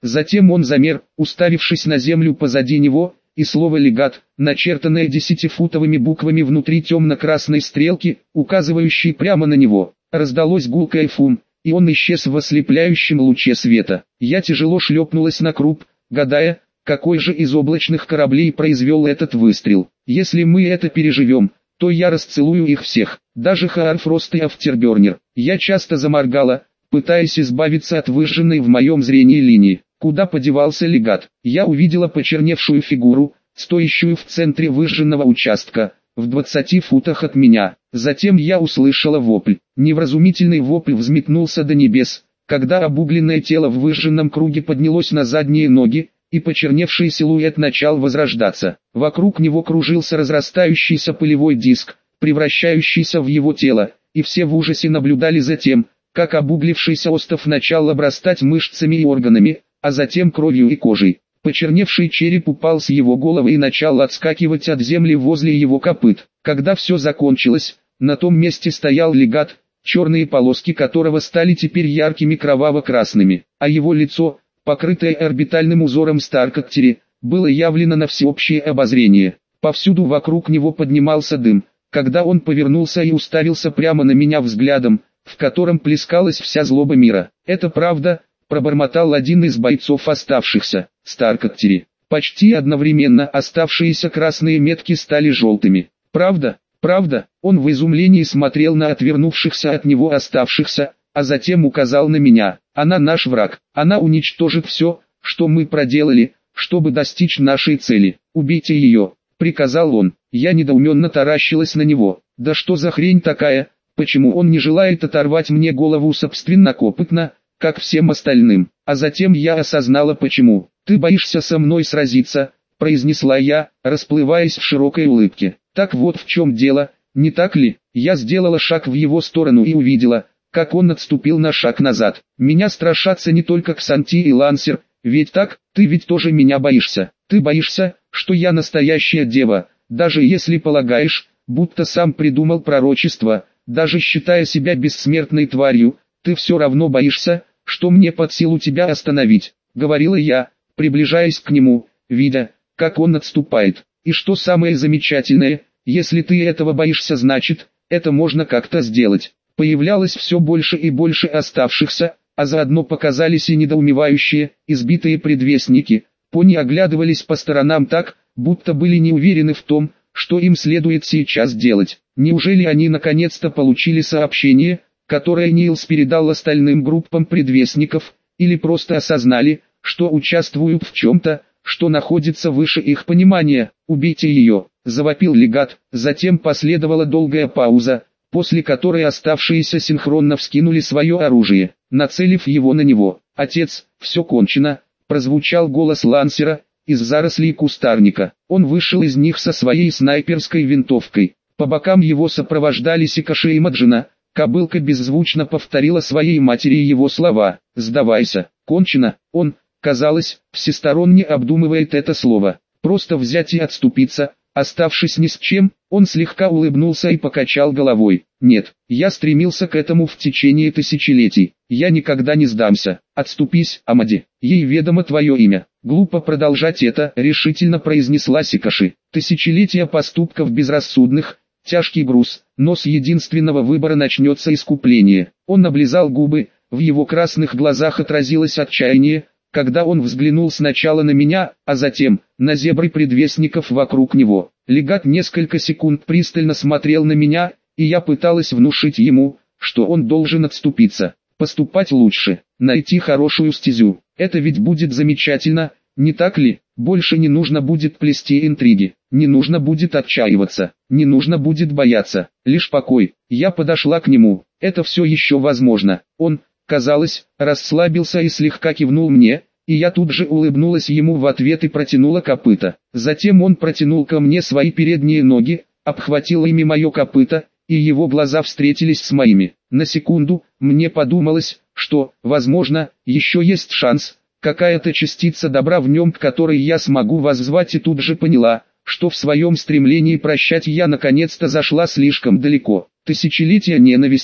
Затем он замер, уставившись на землю позади него, и слово «легат», начертанное десятифутовыми буквами внутри темно-красной стрелки, указывающей прямо на него, раздалось гулкое фум, и он исчез в ослепляющем луче света. Я тяжело шлепнулась на круп, гадая, какой же из облачных кораблей произвел этот выстрел. Если мы это переживем, то я расцелую их всех, даже Хаарфрост и Афтербернер. Я часто заморгала, пытаясь избавиться от выжженной в моем зрении линии. Куда подевался легат? Я увидела почерневшую фигуру, стоящую в центре выжженного участка, в двадцати футах от меня. Затем я услышала вопль. Невразумительный вопль взметнулся до небес, когда обугленное тело в выжженном круге поднялось на задние ноги, и почерневший силуэт начал возрождаться. Вокруг него кружился разрастающийся пылевой диск, превращающийся в его тело, и все в ужасе наблюдали за тем, как обуглившийся остов начал обрастать мышцами и органами, а затем кровью и кожей. Почерневший череп упал с его головы и начал отскакивать от земли возле его копыт. Когда все закончилось, на том месте стоял легат, черные полоски которого стали теперь яркими кроваво-красными, а его лицо, покрытое орбитальным узором Старкоттери, было явлено на всеобщее обозрение. Повсюду вокруг него поднимался дым, когда он повернулся и уставился прямо на меня взглядом, в котором плескалась вся злоба мира. «Это правда», — пробормотал один из бойцов оставшихся, Старкоттери. Почти одновременно оставшиеся красные метки стали желтыми. «Правда, правда», — он в изумлении смотрел на отвернувшихся от него оставшихся, а затем указал на меня. «Она наш враг, она уничтожит все, что мы проделали, чтобы достичь нашей цели. Убейте ее», — приказал он. Я недоуменно таращилась на него. «Да что за хрень такая? Почему он не желает оторвать мне голову собственнокопытно, как всем остальным?» А затем я осознала почему. «Ты боишься со мной сразиться», — произнесла я, расплываясь в широкой улыбке. «Так вот в чем дело, не так ли?» Я сделала шаг в его сторону и увидела, как он отступил на шаг назад. «Меня страшатся не только Ксанти и Лансер, ведь так? Ты ведь тоже меня боишься. Ты боишься, что я настоящая дева, даже если полагаешь, будто сам придумал пророчество, даже считая себя бессмертной тварью, ты все равно боишься, что мне под силу тебя остановить», — говорила я, приближаясь к нему, видя, как он отступает. «И что самое замечательное, если ты этого боишься, значит, это можно как-то сделать». Появлялось все больше и больше оставшихся, а заодно показались и недоумевающие, избитые предвестники. Пони оглядывались по сторонам так, будто были не уверены в том, что им следует сейчас делать. Неужели они наконец-то получили сообщение, которое Нилс передал остальным группам предвестников, или просто осознали, что участвуют в чем-то, что находится выше их понимания? «Убейте ее», — завопил легат, затем последовала долгая пауза, после которой оставшиеся синхронно вскинули свое оружие, нацелив его на него. «Отец, все кончено», — прозвучал голос Лансера из зарослей кустарника. Он вышел из них со своей снайперской винтовкой. По бокам его сопровождали Сикаши и Маджина. Кобылка беззвучно повторила своей матери его слова. «Сдавайся, кончено». Он, казалось, всесторонне обдумывает это слово. Просто взять и отступиться, оставшись ни с чем. Он слегка улыбнулся и покачал головой. «Нет, я стремился к этому в течение тысячелетий. Я никогда не сдамся. Отступись, Амади, ей ведомо твое имя». «Глупо продолжать это», — решительно произнесла Сикаши. «Тысячелетия поступков безрассудных, тяжкий груз, но с единственного выбора начнется искупление». Он облизал губы, в его красных глазах отразилось отчаяние, когда он взглянул сначала на меня, а затем на зебры предвестников вокруг него. Легат несколько секунд пристально смотрел на меня, и я пыталась внушить ему, что он должен отступиться, поступать лучше, найти хорошую стезю. Это ведь будет замечательно, не так ли? Больше не нужно будет плести интриги, не нужно будет отчаиваться, не нужно будет бояться, лишь покой. Я подошла к нему, это все еще возможно. Он, казалось, расслабился и слегка кивнул мне, и я тут же улыбнулась ему в ответ и протянула копыта. Затем он протянул ко мне свои передние ноги, обхватил ими мое копыто, и его глаза встретились с моими. На секунду, мне подумалось, что, возможно, еще есть шанс, какая-то частица добра в нем, к которой я смогу воззвать, и тут же поняла, что в своем стремлении прощать я наконец-то зашла слишком далеко. Тысячелетия ненависти,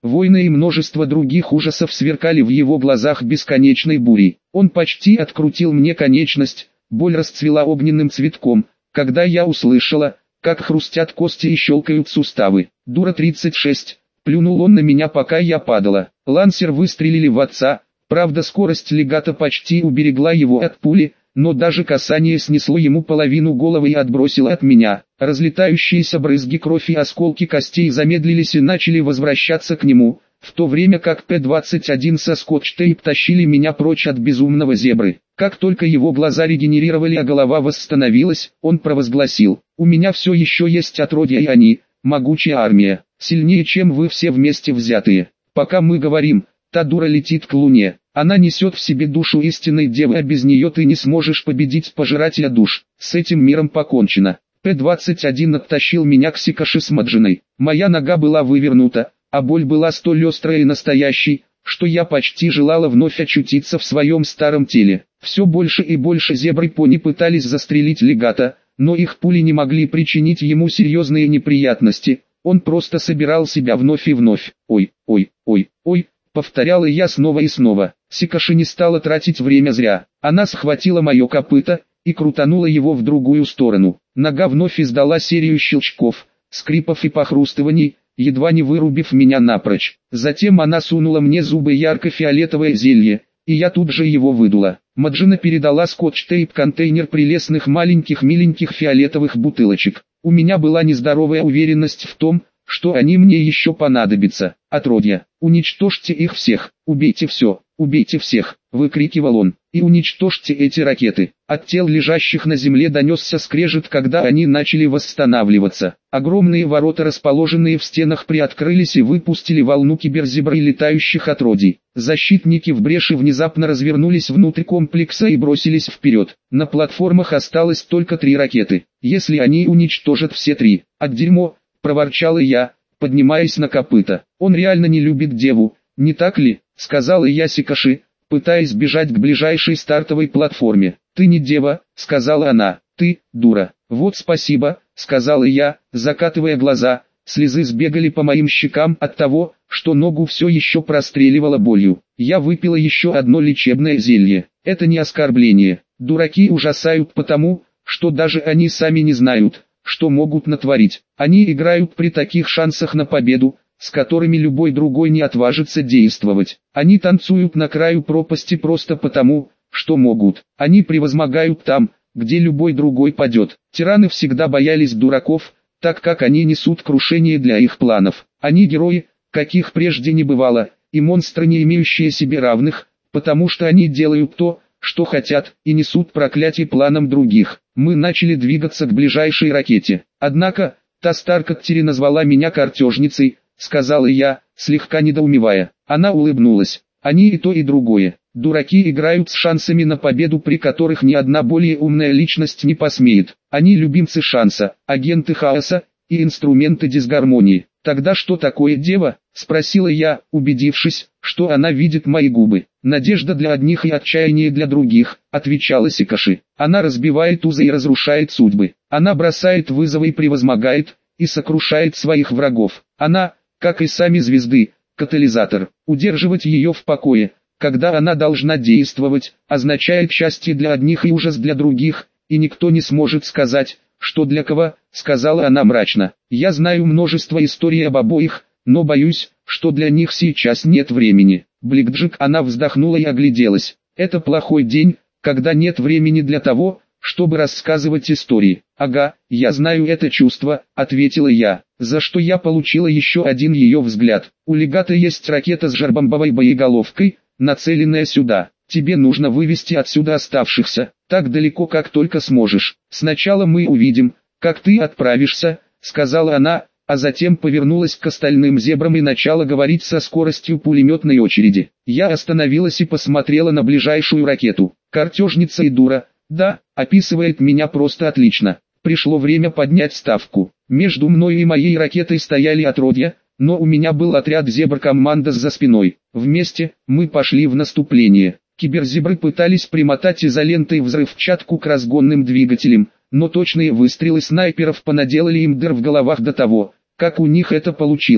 Войны и множество других ужасов сверкали в его глазах бесконечной бурей. Он почти открутил мне конечность, боль расцвела огненным цветком, когда я услышала, как хрустят кости и щелкают суставы. «Дура тридцать шесть», плюнул он на меня, пока я падала. Лансер выстрелили в отца, правда скорость легата почти уберегла его от пули, но даже касание снесло ему половину головы и отбросило от меня. Разлетающиеся брызги крови и осколки костей замедлились и начали возвращаться к нему, в то время как П двадцать один со скотч-тейп тащили меня прочь от безумного зебры. Как только его глаза регенерировали, а голова восстановилась, он провозгласил: «У меня все еще есть отродья, и они, могучая армия, сильнее, чем вы все вместе взятые. Пока мы говорим, та дура летит к Луне. Она несет в себе душу истинной девы, а без нее ты не сможешь победить пожирателя душ. С этим миром покончено». П двадцать один оттащил меня к Сикоши с Маджиной. Моя нога была вывернута, а боль была столь острой и настоящей, что я почти желала вновь очутиться в своем старом теле. Все больше и больше зебры-пони пытались застрелить легата, но их пули не могли причинить ему серьезные неприятности. Он просто собирал себя вновь и вновь. «Ой, ой, ой, ой», повторяла я снова и снова. Сикоши не стала тратить время зря. Она схватила мое копыто и крутанула его в другую сторону. Нога вновь издала серию щелчков, скрипов и похрустываний, едва не вырубив меня напрочь. Затем она сунула мне зубы ярко-фиолетовое зелье, и я тут же его выдула. Маджина передала скотч-тейп контейнер прелестных маленьких миленьких фиолетовых бутылочек. У меня была нездоровая уверенность в том, что они мне еще понадобятся. «Отродья, уничтожьте их всех, убейте все, убейте всех», — выкрикивал он, — «и уничтожьте эти ракеты». От тел лежащих на земле донесся скрежет, когда они начали восстанавливаться. Огромные ворота, расположенные в стенах, приоткрылись и выпустили волну киберзебры и летающих отродий. Защитники в бреши внезапно развернулись внутрь комплекса и бросились вперед. На платформах осталось только три ракеты. Если они уничтожат все три, от дерьмо, проворчала я, поднимаясь на копыта. «Он реально не любит деву, не так ли?» — сказала я Сикоши, пытаясь бежать к ближайшей стартовой платформе. «Ты не дева», — сказала она, — «ты, дура». «Вот спасибо», — сказала я, закатывая глаза. Слезы сбегали по моим щекам от того, что ногу все еще простреливало болью. Я выпила еще одно лечебное зелье. Это не оскорбление. Дураки ужасают потому, что даже они сами не знают, что могут натворить. Они играют при таких шансах на победу, с которыми любой другой не отважится действовать. Они танцуют на краю пропасти просто потому, что могут. Они превозмогают там, где любой другой падет. Тираны всегда боялись дураков, так как они несут крушение для их планов. Они герои, каких прежде не бывало, и монстры, не имеющие себе равных, потому что они делают то, что хотят, и несут проклятие планам других. Мы начали двигаться к ближайшей ракете. Однако, та Старкоттери назвала меня картежницей, сказала я, слегка недоумевая. Она улыбнулась. Они и то, и другое. Дураки играют с шансами на победу, при которых ни одна более умная личность не посмеет. Они любимцы шанса, агенты хаоса и инструменты дисгармонии. «Тогда что такое дева?» — спросила я, убедившись, что она видит мои губы. «Надежда для одних и отчаяние для других», — отвечала Сикоши. «Она разбивает узы и разрушает судьбы. Она бросает вызовы и превозмогает, и сокрушает своих врагов. Она, как и сами звезды, катализатор. Удерживать ее в покое, когда она должна действовать, означает счастье для одних и ужас для других, и никто не сможет сказать, что для кого», — сказала она мрачно. «Я знаю множество историй об обоих, но боюсь, что для них сейчас нет времени». Бликджик, она вздохнула и огляделась. «Это плохой день, когда нет времени для того, чтобы рассказывать истории». «Ага, я знаю это чувство», — ответила я, за что я получила еще один ее взгляд. «У легата есть ракета с жарбомбовой боеголовкой, нацеленная сюда. Тебе нужно вывести отсюда оставшихся, так далеко как только сможешь. Сначала мы увидим, как ты отправишься», — сказала она, а затем повернулась к остальным зебрам и начала говорить со скоростью пулеметной очереди. Я остановилась и посмотрела на ближайшую ракету. «Картежница и дура, да, описывает меня просто отлично. Пришло время поднять ставку. Между мной и моей ракетой стояли отродья, но у меня был отряд зебр-командос за спиной. Вместе мы пошли в наступление. Киберзебры пытались примотать изолентой взрывчатку к разгонным двигателям, но точные выстрелы снайперов понаделали им дыр в головах до того, как у них это получилось.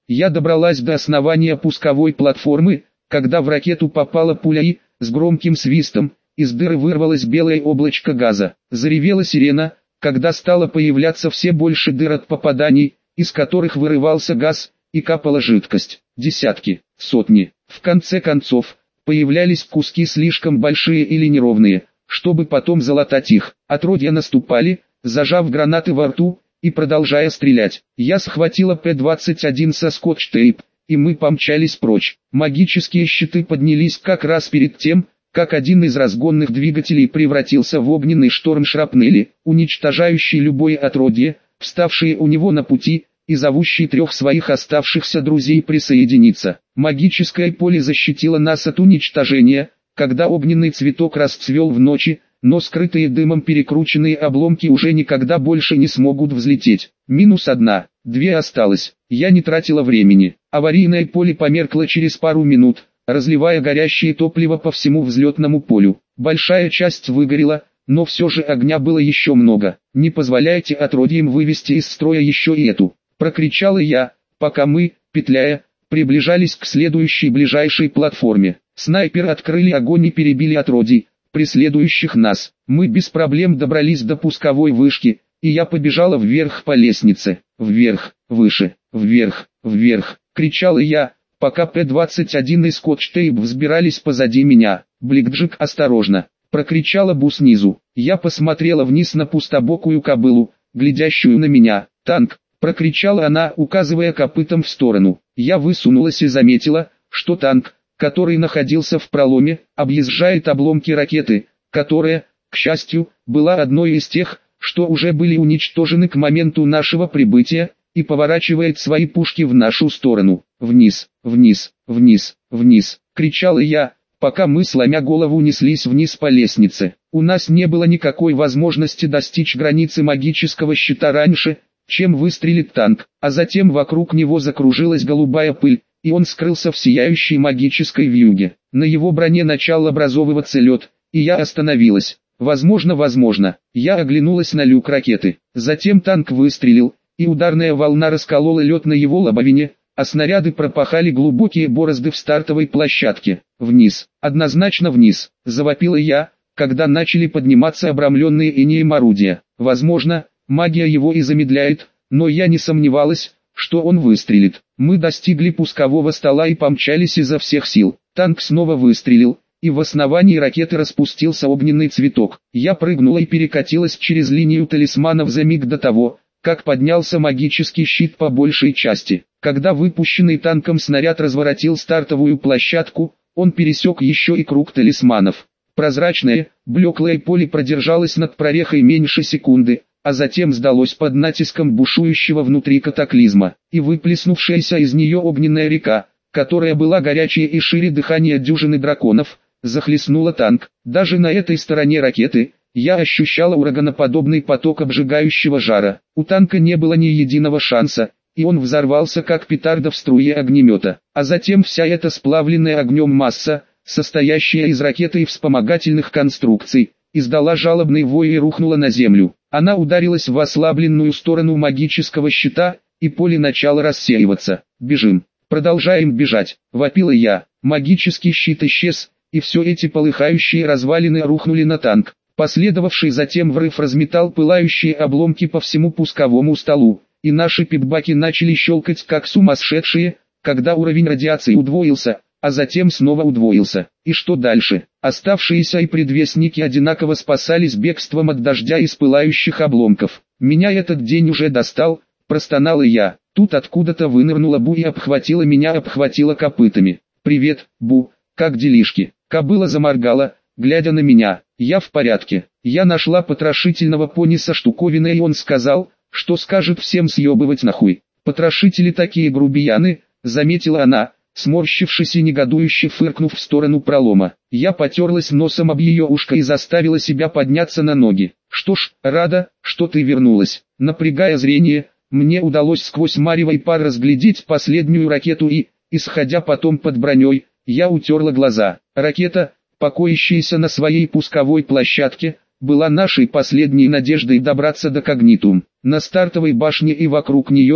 Я добралась до основания пусковой платформы, когда в ракету попала пуля и, с громким свистом, из дыры вырвалось белое облачко газа. Заревела сирена, когда стало появляться все больше дыр от попаданий, из которых вырывался газ, и капала жидкость. Десятки, сотни. В конце концов, появлялись куски слишком большие или неровные, чтобы потом залатать их. Отродья наступали, зажав гранаты во рту, и продолжая стрелять. Я схватила П двадцать один со скотч-тейп, и мы помчались прочь. Магические щиты поднялись как раз перед тем, как один из разгонных двигателей превратился в огненный шторм шрапнели, уничтожающий любое отродье, вставшие у него на пути, и зовущий трех своих оставшихся друзей присоединиться. Магическое поле защитило нас от уничтожения, когда огненный цветок расцвел в ночи, но скрытые дымом перекрученные обломки уже никогда больше не смогут взлететь. Минус одна, две осталось. Я не тратила времени. Аварийное поле померкло через пару минут, разливая горящее топливо по всему взлетному полю. Большая часть выгорела, но все же огня было еще много. «Не позволяйте отродьям вывести из строя еще и эту», — прокричала я, пока мы, петляя, приближались к следующей ближайшей платформе. Снайперы открыли огонь и перебили отродий, преследующих нас. Мы без проблем добрались до пусковой вышки, и я побежала вверх по лестнице. Вверх, выше, вверх, вверх, кричала я, пока П двадцать один и скотч-тейп взбирались позади меня. «Бликджик, осторожно!» — прокричала Бу снизу. Я посмотрела вниз на пустобокую кобылу, глядящую на меня. «Танк!» — прокричала она, указывая копытом в сторону. Я высунулась и заметила, что танк, который находился в проломе, объезжает обломки ракеты, которая, к счастью, была одной из тех, что уже были уничтожены к моменту нашего прибытия, и поворачивает свои пушки в нашу сторону. «Вниз, вниз, вниз, вниз!» — кричала я, пока мы, сломя голову, неслись вниз по лестнице. У нас не было никакой возможности достичь границы магического щита раньше, чем выстрелит танк, а затем вокруг него закружилась голубая пыль, и он скрылся в сияющей магической вьюге. На его броне начал образовываться лед, и я остановилась. Возможно, возможно. Я оглянулась на люк ракеты. Затем танк выстрелил, и ударная волна расколола лед на его лобовине, а снаряды пропахали глубокие борозды в стартовой площадке. «Вниз, однозначно вниз», — завопила я, когда начали подниматься обрамленные инеем орудия. Возможно, магия его и замедляет, но я не сомневалась, что он выстрелит. Мы достигли пускового стола и помчались изо всех сил. Танк снова выстрелил, и в основании ракеты распустился огненный цветок. Я прыгнула и перекатилась через линию талисманов за миг до того, как поднялся магический щит по большей части. Когда выпущенный танком снаряд разворотил стартовую площадку, он пересек еще и круг талисманов. Прозрачное, блеклое поле продержалось над прорехой меньше секунды, а затем сдалось под натиском бушующего внутри катаклизма, и выплеснувшаяся из нее огненная река, которая была горячей и шире дыхания дюжины драконов, захлестнула танк. Даже на этой стороне ракеты я ощущала ураганоподобный поток обжигающего жара. У танка не было ни единого шанса, и он взорвался как петарда в струе огнемета. А затем вся эта сплавленная огнем масса, состоящая из ракеты и вспомогательных конструкций, издала жалобный вой и рухнула на землю. Она ударилась в ослабленную сторону магического щита, и поле начало рассеиваться. «Бежим! Продолжаем бежать!» — вопила я. Магический щит исчез, и все эти полыхающие развалины рухнули на танк. Последовавший затем взрыв разметал пылающие обломки по всему пусковому столу, и наши пипбаки начали щелкать как сумасшедшие, когда уровень радиации удвоился, а затем снова удвоился. И что дальше? Оставшиеся и предвестники одинаково спасались бегством от дождя из пылающих обломков. «Меня этот день уже достал», — простонала я. Тут откуда-то вынырнула Бу и обхватила меня, обхватила копытами. «Привет, Бу, как делишки?» Кобыла заморгала, глядя на меня. «Я в порядке. Я нашла потрошительного пони со штуковиной, и он сказал, что скажет всем съебывать нахуй. Потрошители такие грубияны», — заметила она, сморщившись и негодующе фыркнув в сторону пролома. Я потерлась носом об ее ушко и заставила себя подняться на ноги. «Что ж, рада, что ты вернулась». Напрягая зрение, мне удалось сквозь марево и пар разглядеть последнюю ракету и, исходя потом под броней, я утерла глаза. Ракета, покоящаяся на своей пусковой площадке, была нашей последней надеждой добраться до Когнитум. На стартовой башне и вокруг нее,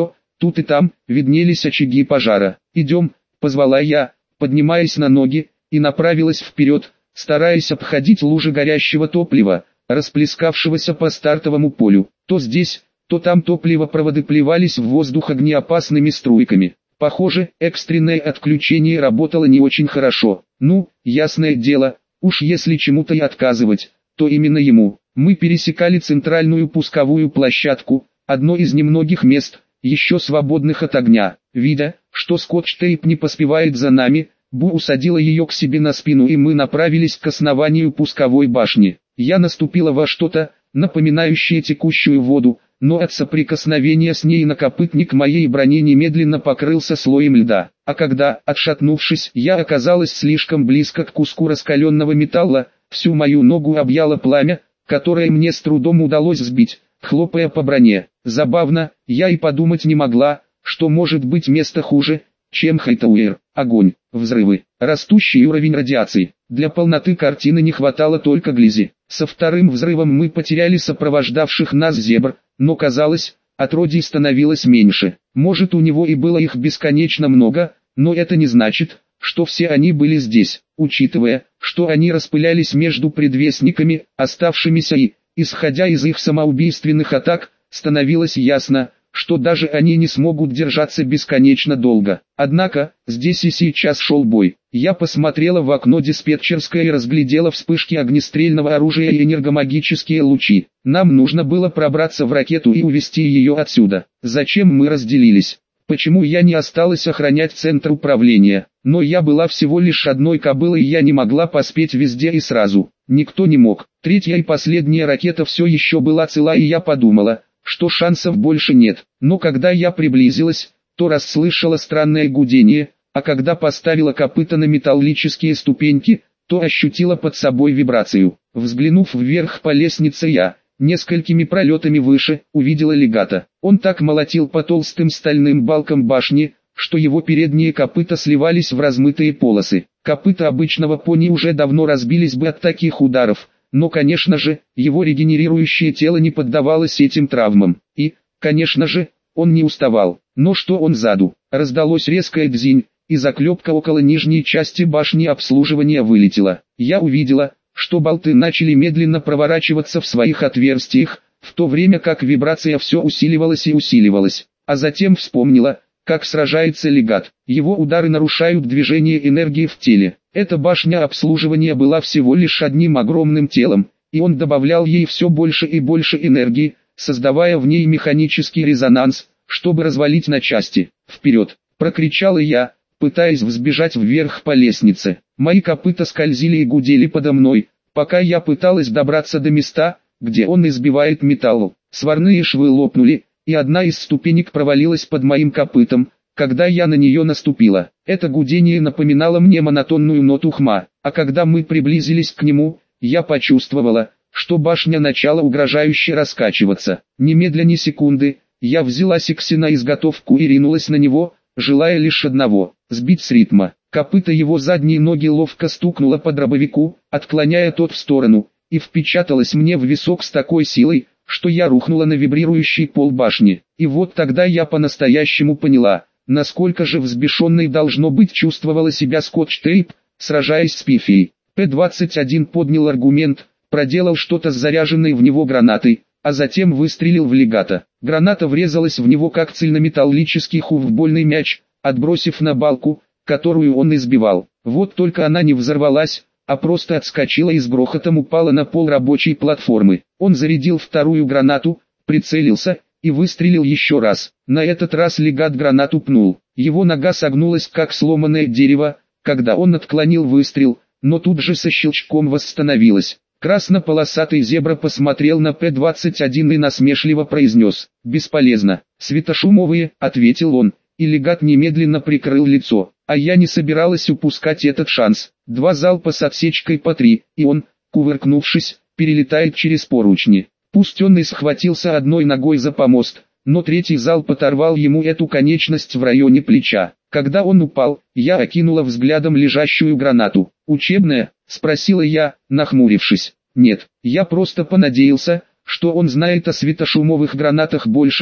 Тут и там виднелись очаги пожара. «Идем», — позвала я, поднимаясь на ноги, и направилась вперед, стараясь обходить лужи горящего топлива, расплескавшегося по стартовому полю. То здесь, то там топливопроводы плевались в воздух огнеопасными струйками. Похоже, экстренное отключение работало не очень хорошо. Ну, ясное дело, уж если чему-то и отказывать, то именно ему. Мы пересекали центральную пусковую площадку, одно из немногих мест, еще свободных от огня. Видя, что скотч-тейп не поспевает за нами, Бу усадила ее к себе на спину, и мы направились к основанию пусковой башни. Я наступила во что-то, напоминающее текущую воду, но от соприкосновения с ней накопытник моей брони немедленно покрылся слоем льда. А когда, отшатнувшись, я оказалась слишком близко к куску раскаленного металла, всю мою ногу объяло пламя, которое мне с трудом удалось сбить, хлопая по броне. Забавно, я и подумать не могла, что может быть место хуже, чем Хайтауэр. Огонь, взрывы, растущий уровень радиации. Для полноты картины не хватало только Глизи. Со вторым взрывом мы потеряли сопровождавших нас зебр, но казалось, отродий становилось меньше. Может, у него и было их бесконечно много, но это не значит, что все они были здесь. Учитывая, что они распылялись между предвестниками, оставшимися и, исходя из их самоубийственных атак, становилось ясно, что даже они не смогут держаться бесконечно долго. Однако, здесь и сейчас шел бой. Я посмотрела в окно диспетчерской и разглядела вспышки огнестрельного оружия и энергомагические лучи. Нам нужно было пробраться в ракету и увести ее отсюда. Зачем мы разделились? Почему я не осталась охранять центр управления? Но я была всего лишь одной кобылой, и я не могла поспеть везде и сразу. Никто не мог. Третья и последняя ракета все еще была цела, и я подумала, что шансов больше нет. Но когда я приблизилась, то расслышала странное гудение, а когда поставила копыта на металлические ступеньки, то ощутила под собой вибрацию. Взглянув вверх по лестнице, я, несколькими пролетами выше, увидела легата. Он так молотил по толстым стальным балкам башни, что его передние копыта сливались в размытые полосы. Копыта обычного пони уже давно разбились бы от таких ударов, но, конечно же, его регенерирующее тело не поддавалось этим травмам. И, конечно же, он не уставал. Но что он заду? Раздалось резкое дзинь, и заклепка около нижней части башни обслуживания вылетела. Я увидела, что болты начали медленно проворачиваться в своих отверстиях, в то время как вибрация все усиливалась и усиливалась. А затем вспомнила, как сражается легат. Его удары нарушают движение энергии в теле. Эта башня обслуживания была всего лишь одним огромным телом, и он добавлял ей все больше и больше энергии, создавая в ней механический резонанс, чтобы развалить на части. «Вперед!» – прокричала я, пытаясь взбежать вверх по лестнице. Мои копыта скользили и гудели подо мной, пока я пыталась добраться до места, где он избивает металл. Сварные швы лопнули, и одна из ступенек провалилась под моим копытом, когда я на нее наступила. Это гудение напоминало мне монотонную ноту хма, а когда мы приблизились к нему, я почувствовала, что башня начала угрожающе раскачиваться. Немедля ни секунды, я взяла секси на изготовку и ринулась на него, желая лишь одного – сбить с ритма. Копыта его задней ноги ловко стукнуло по дробовику, отклоняя тот в сторону, и впечаталась мне в висок с такой силой, что я рухнула на вибрирующий пол башни. И вот тогда я по-настоящему поняла, насколько же взбешенной должно быть чувствовала себя скотч-тейп, сражаясь с Пифией. П двадцать один поднял аргумент, проделал что-то с заряженной в него гранатой, а затем выстрелил в легата. Граната врезалась в него как цельнометаллический хувбольный мяч, отбросив на балку, которую он избивал. Вот только она не взорвалась, а просто отскочила и с грохотом упала на пол рабочей платформы. Он зарядил вторую гранату, прицелился и выстрелил еще раз. На этот раз легат гранату пнул. Его нога согнулась как сломанное дерево, когда он отклонил выстрел, но тут же со щелчком восстановилась. Красно-полосатый зебра посмотрел на П двадцать один и насмешливо произнес: «Бесполезно». «Светошумовые», — ответил он, и легат немедленно прикрыл лицо. А я не собиралась упускать этот шанс. Два залпа с отсечкой по три, и он, кувыркнувшись, перелетает через поручни. Пусть он и схватился одной ногой за помост, но третий залп оторвал ему эту конечность в районе плеча. Когда он упал, я окинула взглядом лежащую гранату. «Учебная?» — спросила я, нахмурившись. «Нет, я просто понадеялся, что он знает о светошумовых гранатах больше,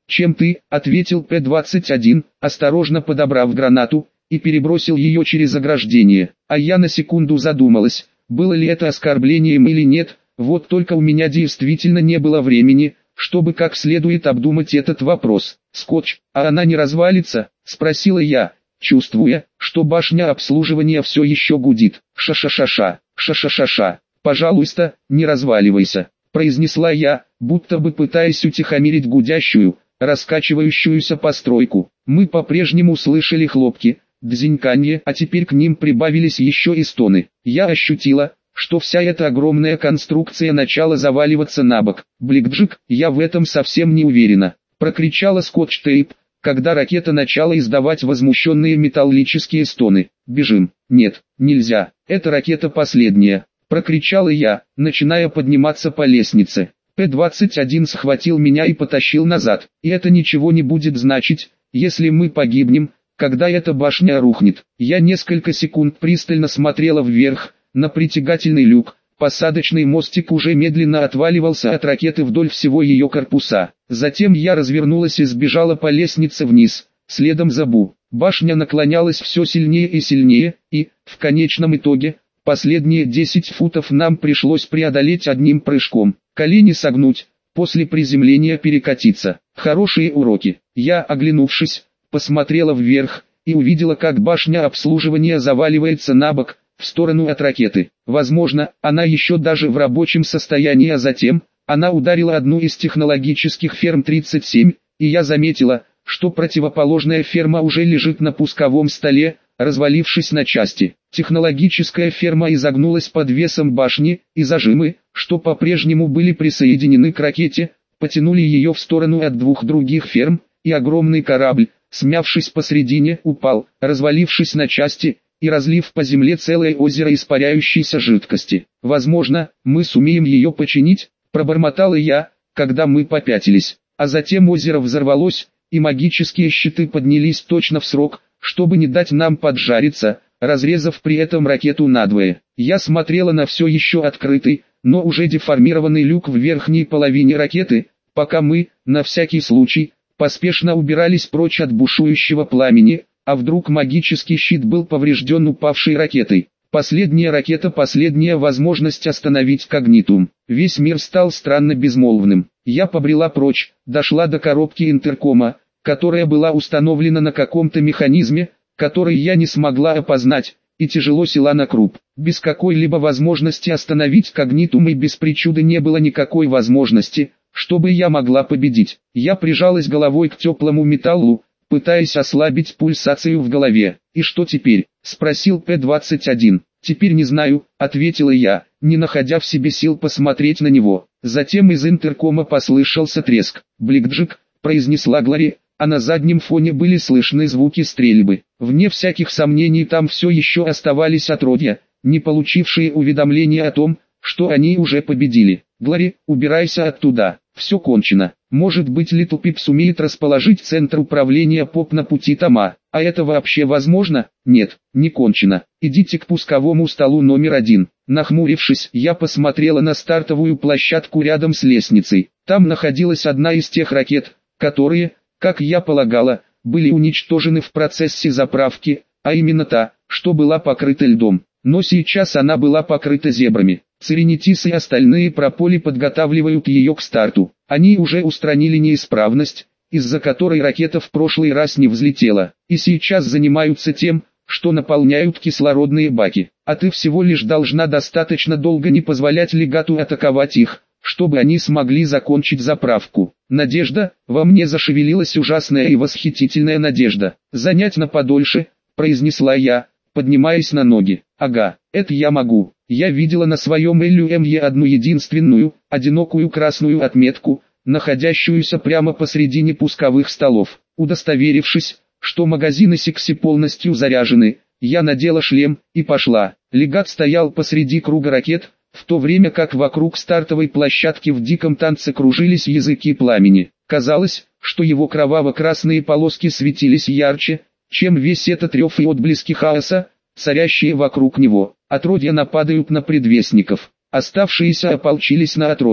чем ты», — ответил П двадцать один, осторожно подобрав гранату, и перебросил ее через ограждение. А я на секунду задумалась, было ли это оскорблением или нет, вот только у меня действительно не было времени, чтобы как следует обдумать этот вопрос. «Скотч, а она не развалится?» — спросила я, чувствуя, что башня обслуживания все еще гудит. «Ша-ша-ша-ша, ша-ша-ша-ша, пожалуйста, не разваливайся», — произнесла я, будто бы пытаясь утихомирить гудящую, раскачивающуюся постройку. Мы по-прежнему слышали хлопки, дзеньканье, а теперь к ним прибавились еще и стоны. Я ощутила, что вся эта огромная конструкция начала заваливаться на бок. «Бликджик, я в этом совсем не уверена», — прокричала Скотч-Тейп, когда ракета начала издавать возмущенные металлические стоны. «Бежим». «Нет, нельзя, эта ракета последняя», — прокричала я, начиная подниматься по лестнице. П двадцать один схватил меня и потащил назад. «И это ничего не будет значить, если мы погибнем, когда эта башня рухнет». Я несколько секунд пристально смотрела вверх, на притягательный люк. Посадочный мостик уже медленно отваливался от ракеты вдоль всего ее корпуса. Затем я развернулась и сбежала по лестнице вниз, следом за Бу. Башня наклонялась все сильнее и сильнее, и, в конечном итоге, последние десять футов нам пришлось преодолеть одним прыжком. Колени согнуть, после приземления перекатиться. Хорошие уроки. Я, оглянувшись, посмотрела вверх, и увидела, как башня обслуживания заваливается на бок, в сторону от ракеты. Возможно, она еще даже в рабочем состоянии, а затем, она ударила одну из технологических ферм тридцать семь, и я заметила, что противоположная ферма уже лежит на пусковом столе, развалившись на части. Технологическая ферма изогнулась под весом башни, и зажимы, что по-прежнему были присоединены к ракете, потянули ее в сторону от двух других ферм, и огромный корабль, смявшись посредине, упал, развалившись на части, и разлив по земле целое озеро испаряющейся жидкости. «Возможно, мы сумеем ее починить», — пробормотала я, когда мы попятились. А затем озеро взорвалось, и магические щиты поднялись точно в срок, чтобы не дать нам поджариться, разрезав при этом ракету надвое. Я смотрела на все еще открытый, но уже деформированный люк в верхней половине ракеты, пока мы, на всякий случай, поспешно убирались прочь от бушующего пламени, а вдруг магический щит был поврежден упавшей ракетой. Последняя ракета, последняя возможность остановить Когнитум. Весь мир стал странно безмолвным. Я побрела прочь, дошла до коробки интеркома, которая была установлена на каком-то механизме, который я не смогла опознать, и тяжело села на круп. Без какой-либо возможности остановить Когнитум и без причуды не было никакой возможности, чтобы я могла победить. Я прижалась головой к теплому металлу, пытаясь ослабить пульсацию в голове. «И что теперь?» — спросил П двадцать один. «Теперь не знаю», — ответила я, не находя в себе сил посмотреть на него. Затем из интеркома послышался треск. «Бликджик», — произнесла Глори, а на заднем фоне были слышны звуки стрельбы. Вне всяких сомнений там все еще оставались отродья, не получившие уведомления о том, что они уже победили. «Глори, убирайся оттуда, все кончено». Может быть, Литупип сумеет расположить центр управления ПОП на пути Тома, а это вообще возможно? Нет, не кончено. Идите к пусковому столу номер один. Нахмурившись, я посмотрела на стартовую площадку рядом с лестницей. Там находилась одна из тех ракет, которые, как я полагала, были уничтожены в процессе заправки, а именно та, что была покрыта льдом. Но сейчас она была покрыта зебрами. Церенитис и остальные прополи подготавливают ее к старту. Они уже устранили неисправность, из-за которой ракета в прошлый раз не взлетела, и сейчас занимаются тем, что наполняют кислородные баки. А ты всего лишь должна достаточно долго не позволять легату атаковать их, чтобы они смогли закончить заправку. Надежда, во мне зашевелилась ужасная и восхитительная надежда. «Занять на подольше», — произнесла я, поднимаясь на ноги. «Ага, это я могу». Я видела на своем эл ю эм е одну единственную, одинокую красную отметку, находящуюся прямо посредине пусковых столов. Удостоверившись, что магазины Секси полностью заряжены, я надела шлем и пошла. Легат стоял посреди круга ракет, в то время как вокруг стартовой площадки в диком танце кружились языки пламени. Казалось, что его кроваво-красные полоски светились ярче, чем весь этот рев и отблески хаоса, царящие вокруг него. Отродья нападают на предвестников, оставшиеся ополчились на отродий.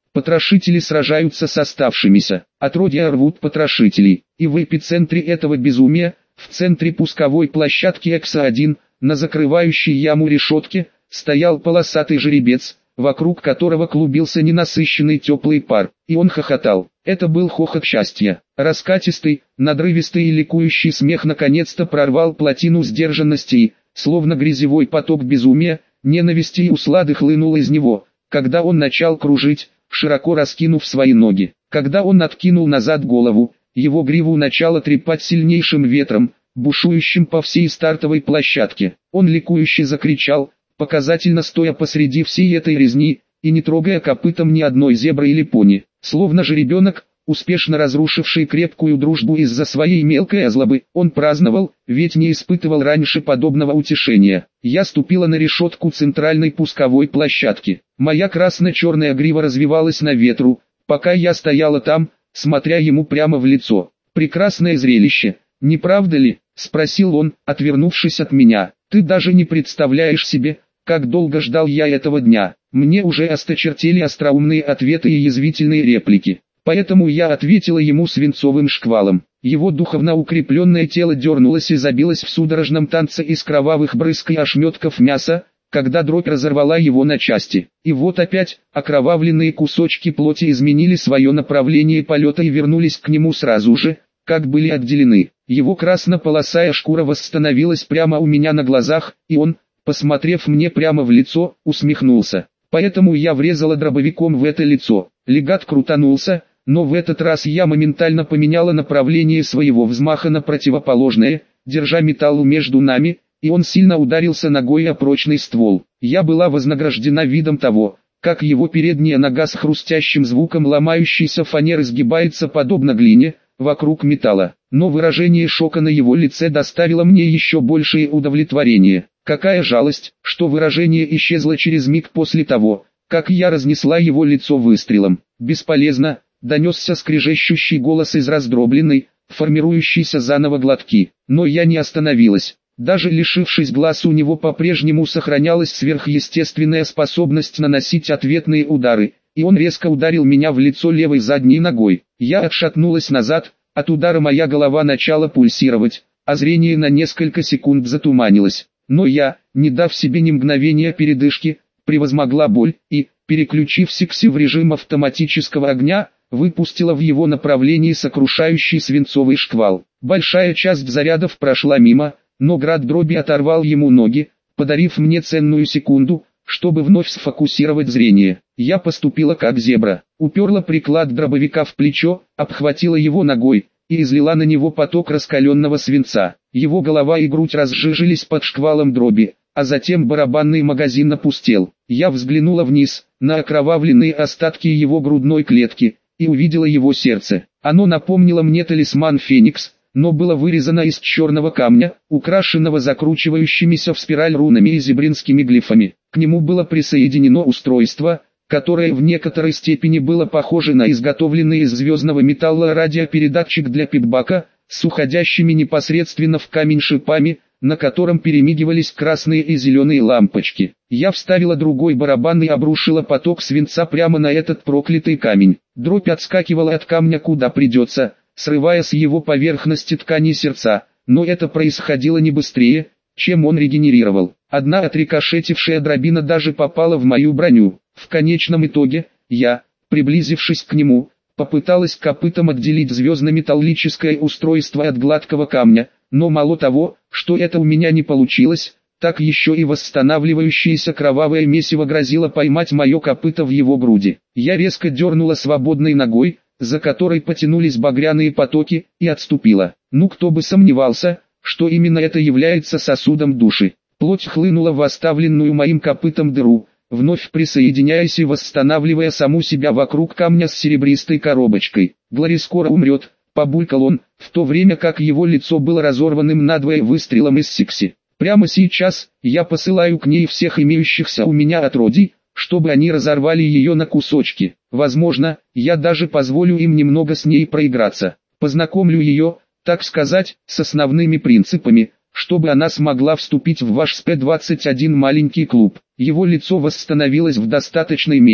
Потрошители сражаются с оставшимися, отродья рвут потрошителей, и в эпицентре этого безумия, в центре пусковой площадки Экса один, на закрывающей яму решетке, стоял полосатый жеребец, вокруг которого клубился ненасыщенный теплый пар, и он хохотал. Это был хохот счастья. Раскатистый, надрывистый и ликующий смех наконец-то прорвал плотину сдержанности и, словно грязевой поток безумия, ненависти и услады хлынул из него, когда он начал кружить, широко раскинув свои ноги. Когда он откинул назад голову, его гриву начало трепать сильнейшим ветром, бушующим по всей стартовой площадке. Он ликующе закричал, показательно стоя посреди всей этой резни, и не трогая копытом ни одной зебры или пони, словно же ребенок, успешно разрушивший крепкую дружбу из-за своей мелкой озлобы, он праздновал, ведь не испытывал раньше подобного утешения. Я ступила на решетку центральной пусковой площадки. Моя красно-черная грива развивалась на ветру, пока я стояла там, смотря ему прямо в лицо. «Прекрасное зрелище, не правда ли?» — спросил он, отвернувшись от меня. «Ты даже не представляешь себе, как долго ждал я этого дня». Мне уже осточертели остроумные ответы и язвительные реплики. Поэтому я ответила ему свинцовым шквалом. Его духовно укрепленное тело дернулось и забилось в судорожном танце из кровавых брызг и ошметков мяса, когда дробь разорвала его на части. И вот опять, окровавленные кусочки плоти изменили свое направление полета и вернулись к нему сразу же, как были отделены. Его красно-полосая шкура восстановилась прямо у меня на глазах, и он, посмотрев мне прямо в лицо, усмехнулся. Поэтому я врезала дробовиком в это лицо. Легат крутанулся, но в этот раз я моментально поменяла направление своего взмаха на противоположное, держа металл между нами, и он сильно ударился ногой о прочный ствол. Я была вознаграждена видом того, как его передняя нога с хрустящим звуком ломающейся фанеры сгибается подобно глине, вокруг металла. Но выражение шока на его лице доставило мне еще большее удовлетворение. Какая жалость, что выражение исчезло через миг после того, как я разнесла его лицо выстрелом. «Бесполезно», — донесся скрежещущий голос из раздробленной, формирующейся заново глотки. Но я не остановилась. Даже лишившись глаз, у него по-прежнему сохранялась сверхъестественная способность наносить ответные удары, и он резко ударил меня в лицо левой задней ногой. Я отшатнулась назад, от удара моя голова начала пульсировать, а зрение на несколько секунд затуманилось. Но я, не дав себе ни мгновения передышки, превозмогла боль и, переключив Сикси в режим автоматического огня, выпустила в его направлении сокрушающий свинцовый шквал. Большая часть зарядов прошла мимо, но град дроби оторвал ему ноги, подарив мне ценную секунду, чтобы вновь сфокусировать зрение. Я поступила как зебра, уперла приклад дробовика в плечо, обхватила его ногой и излила на него поток раскаленного свинца. Его голова и грудь разжижились под шквалом дроби, а затем барабанный магазин опустел. Я взглянула вниз, на окровавленные остатки его грудной клетки, и увидела его сердце. Оно напомнило мне талисман Феникс, но было вырезано из черного камня, украшенного закручивающимися в спираль рунами и зебринскими глифами. К нему было присоединено устройство, которое в некоторой степени было похоже на изготовленный из звездного металла радиопередатчик для пипбака, с уходящими непосредственно в камень шипами, на котором перемигивались красные и зеленые лампочки. Я вставила другой барабан и обрушила поток свинца прямо на этот проклятый камень. Дробь отскакивала от камня куда придется, срывая с его поверхности ткани сердца, но это происходило не быстрее, чем он регенерировал. Одна отрикошетившая дробина даже попала в мою броню. В конечном итоге, я, приблизившись к нему, попыталась копытом отделить звездно-металлическое устройство от гладкого камня, но мало того, что это у меня не получилось, так еще и восстанавливающееся кровавое месиво грозило поймать мое копыто в его груди. Я резко дернула свободной ногой, за которой потянулись багряные потоки, и отступила. Ну кто бы сомневался, что именно это является сосудом души. Плоть хлынула в оставленную моим копытом дыру, вновь присоединяясь и восстанавливая саму себя вокруг камня с серебристой коробочкой. «Глори скоро умрет», — побулькал он, в то время как его лицо было разорванным надвое выстрелом из Сикси. «Прямо сейчас, я посылаю к ней всех имеющихся у меня отродий, чтобы они разорвали ее на кусочки. Возможно, я даже позволю им немного с ней проиграться. Познакомлю ее, так сказать, с основными принципами, чтобы она смогла вступить в ваш эс пэ двадцать один маленький клуб». Его лицо восстановилось в достаточной мере,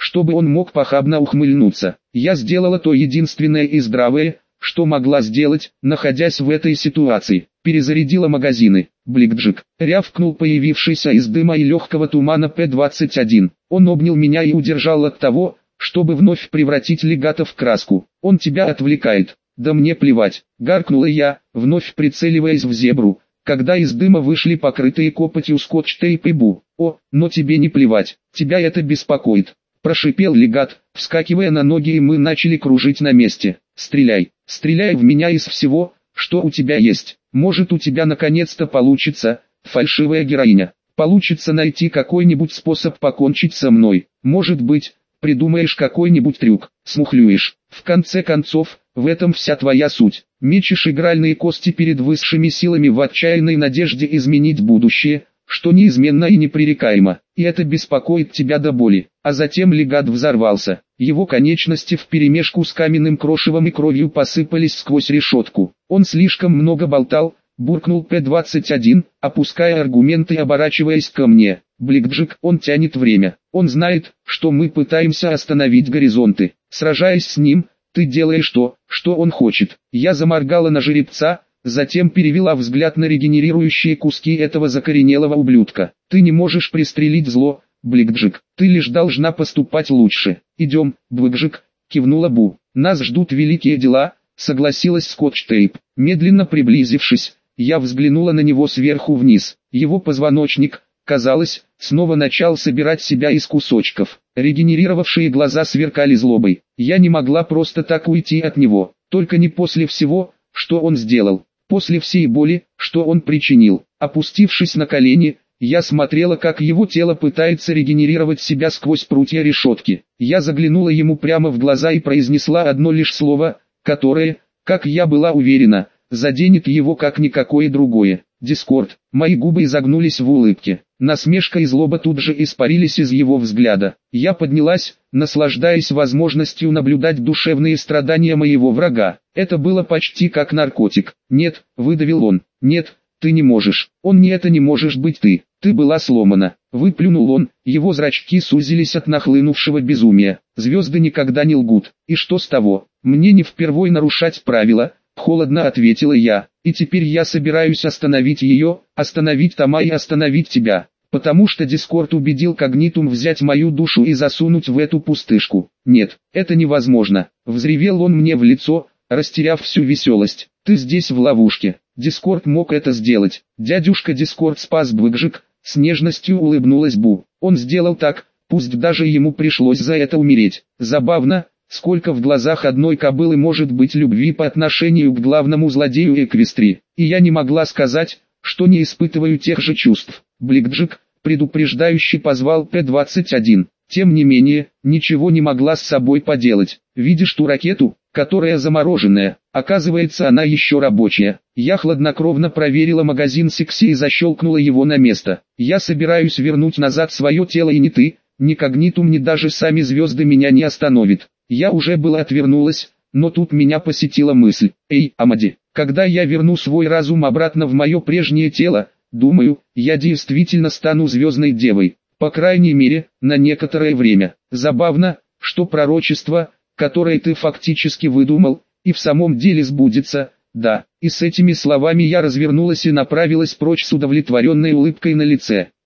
чтобы он мог похабно ухмыльнуться. Я сделала то единственное и здравое, что могла сделать, находясь в этой ситуации. Перезарядила магазины. Бликджик, рявкнул появившийся из дыма и легкого тумана П двадцать один. Он обнял меня и удержал от того, чтобы вновь превратить легата в краску. Он тебя отвлекает. Да мне плевать, гаркнула я, вновь прицеливаясь в зебру, когда из дыма вышли покрытые копотью скотч-тейп и Бу. О, но тебе не плевать, тебя это беспокоит. Прошипел легат, вскакивая на ноги, и мы начали кружить на месте. Стреляй, стреляй в меня из всего, что у тебя есть. Может, у тебя наконец-то получится, фальшивая героиня. Получится найти какой-нибудь способ покончить со мной. Может быть, придумаешь какой-нибудь трюк, смухлюешь. В конце концов, в этом вся твоя суть. Мечешь игральные кости перед высшими силами в отчаянной надежде изменить будущее, что неизменно и непререкаемо, и это беспокоит тебя до боли. А затем легат взорвался. Его конечности вперемешку с каменным крошевом и кровью посыпались сквозь решетку. Он слишком много болтал, буркнул П двадцать один, опуская аргументы и оборачиваясь ко мне. Бликджик, он тянет время. Он знает, что мы пытаемся остановить горизонты. Сражаясь с ним, ты делаешь то, что он хочет. Я заморгала на жеребца, затем перевела взгляд на регенерирующие куски этого закоренелого ублюдка. Ты не можешь пристрелить зло, Бликджик. Ты лишь должна поступать лучше. Идем, Бликджик, кивнула Бу. Нас ждут великие дела, согласилась Скотч-Тейп. Медленно приблизившись, я взглянула на него сверху вниз. Его позвоночник, казалось, снова начал собирать себя из кусочков. Регенерировавшие глаза сверкали злобой. Я не могла просто так уйти от него, только не после всего, что он сделал, после всей боли, что он причинил. Опустившись на колени, я смотрела, как его тело пытается регенерировать себя сквозь прутья решетки. Я заглянула ему прямо в глаза и произнесла одно лишь слово, которое, как я была уверена, заденет его как никакое другое. Дискорд. Мои губы изогнулись в улыбке. Насмешка и злоба тут же испарились из его взгляда. Я поднялась, наслаждаясь возможностью наблюдать душевные страдания моего врага. Это было почти как наркотик. «Нет», — выдавил он, — «нет, ты не можешь. Он не это не можешь быть ты. Ты была сломана». Выплюнул он, его зрачки сузились от нахлынувшего безумия. Звезды никогда не лгут. И что с того? Мне не впервой нарушать правила. Холодно ответила я, и теперь я собираюсь остановить ее, остановить Тома и остановить тебя, потому что Дискорд убедил Когнитум взять мою душу и засунуть в эту пустышку. Нет, это невозможно, взревел он мне в лицо, растеряв всю веселость. Ты здесь в ловушке. Дискорд мог это сделать. Дядюшка Дискорд спас Бликджик, с нежностью улыбнулась Бу. Он сделал так, пусть даже ему пришлось за это умереть. Забавно, сколько в глазах одной кобылы может быть любви по отношению к главному злодею Эквестрии. И я не могла сказать, что не испытываю тех же чувств. Бликджик, предупреждающий, позвал П двадцать один. Тем не менее, ничего не могла с собой поделать. Видишь ту ракету, которая замороженная? Оказывается, она еще рабочая. Я хладнокровно проверила магазин Секси и защелкнула его на место. Я собираюсь вернуть назад свое тело, и ни ты, ни Когнитум, ни даже сами звезды меня не остановят. Я уже было отвернулась, но тут меня посетила мысль. Эй, Амади, когда я верну свой разум обратно в мое прежнее тело, думаю, я действительно стану звездной девой. По крайней мере, на некоторое время. Забавно, что пророчество, которое ты фактически выдумал, и в самом деле сбудется. Да, и с этими словами я развернулась и направилась прочь с удовлетворенной улыбкой на лице.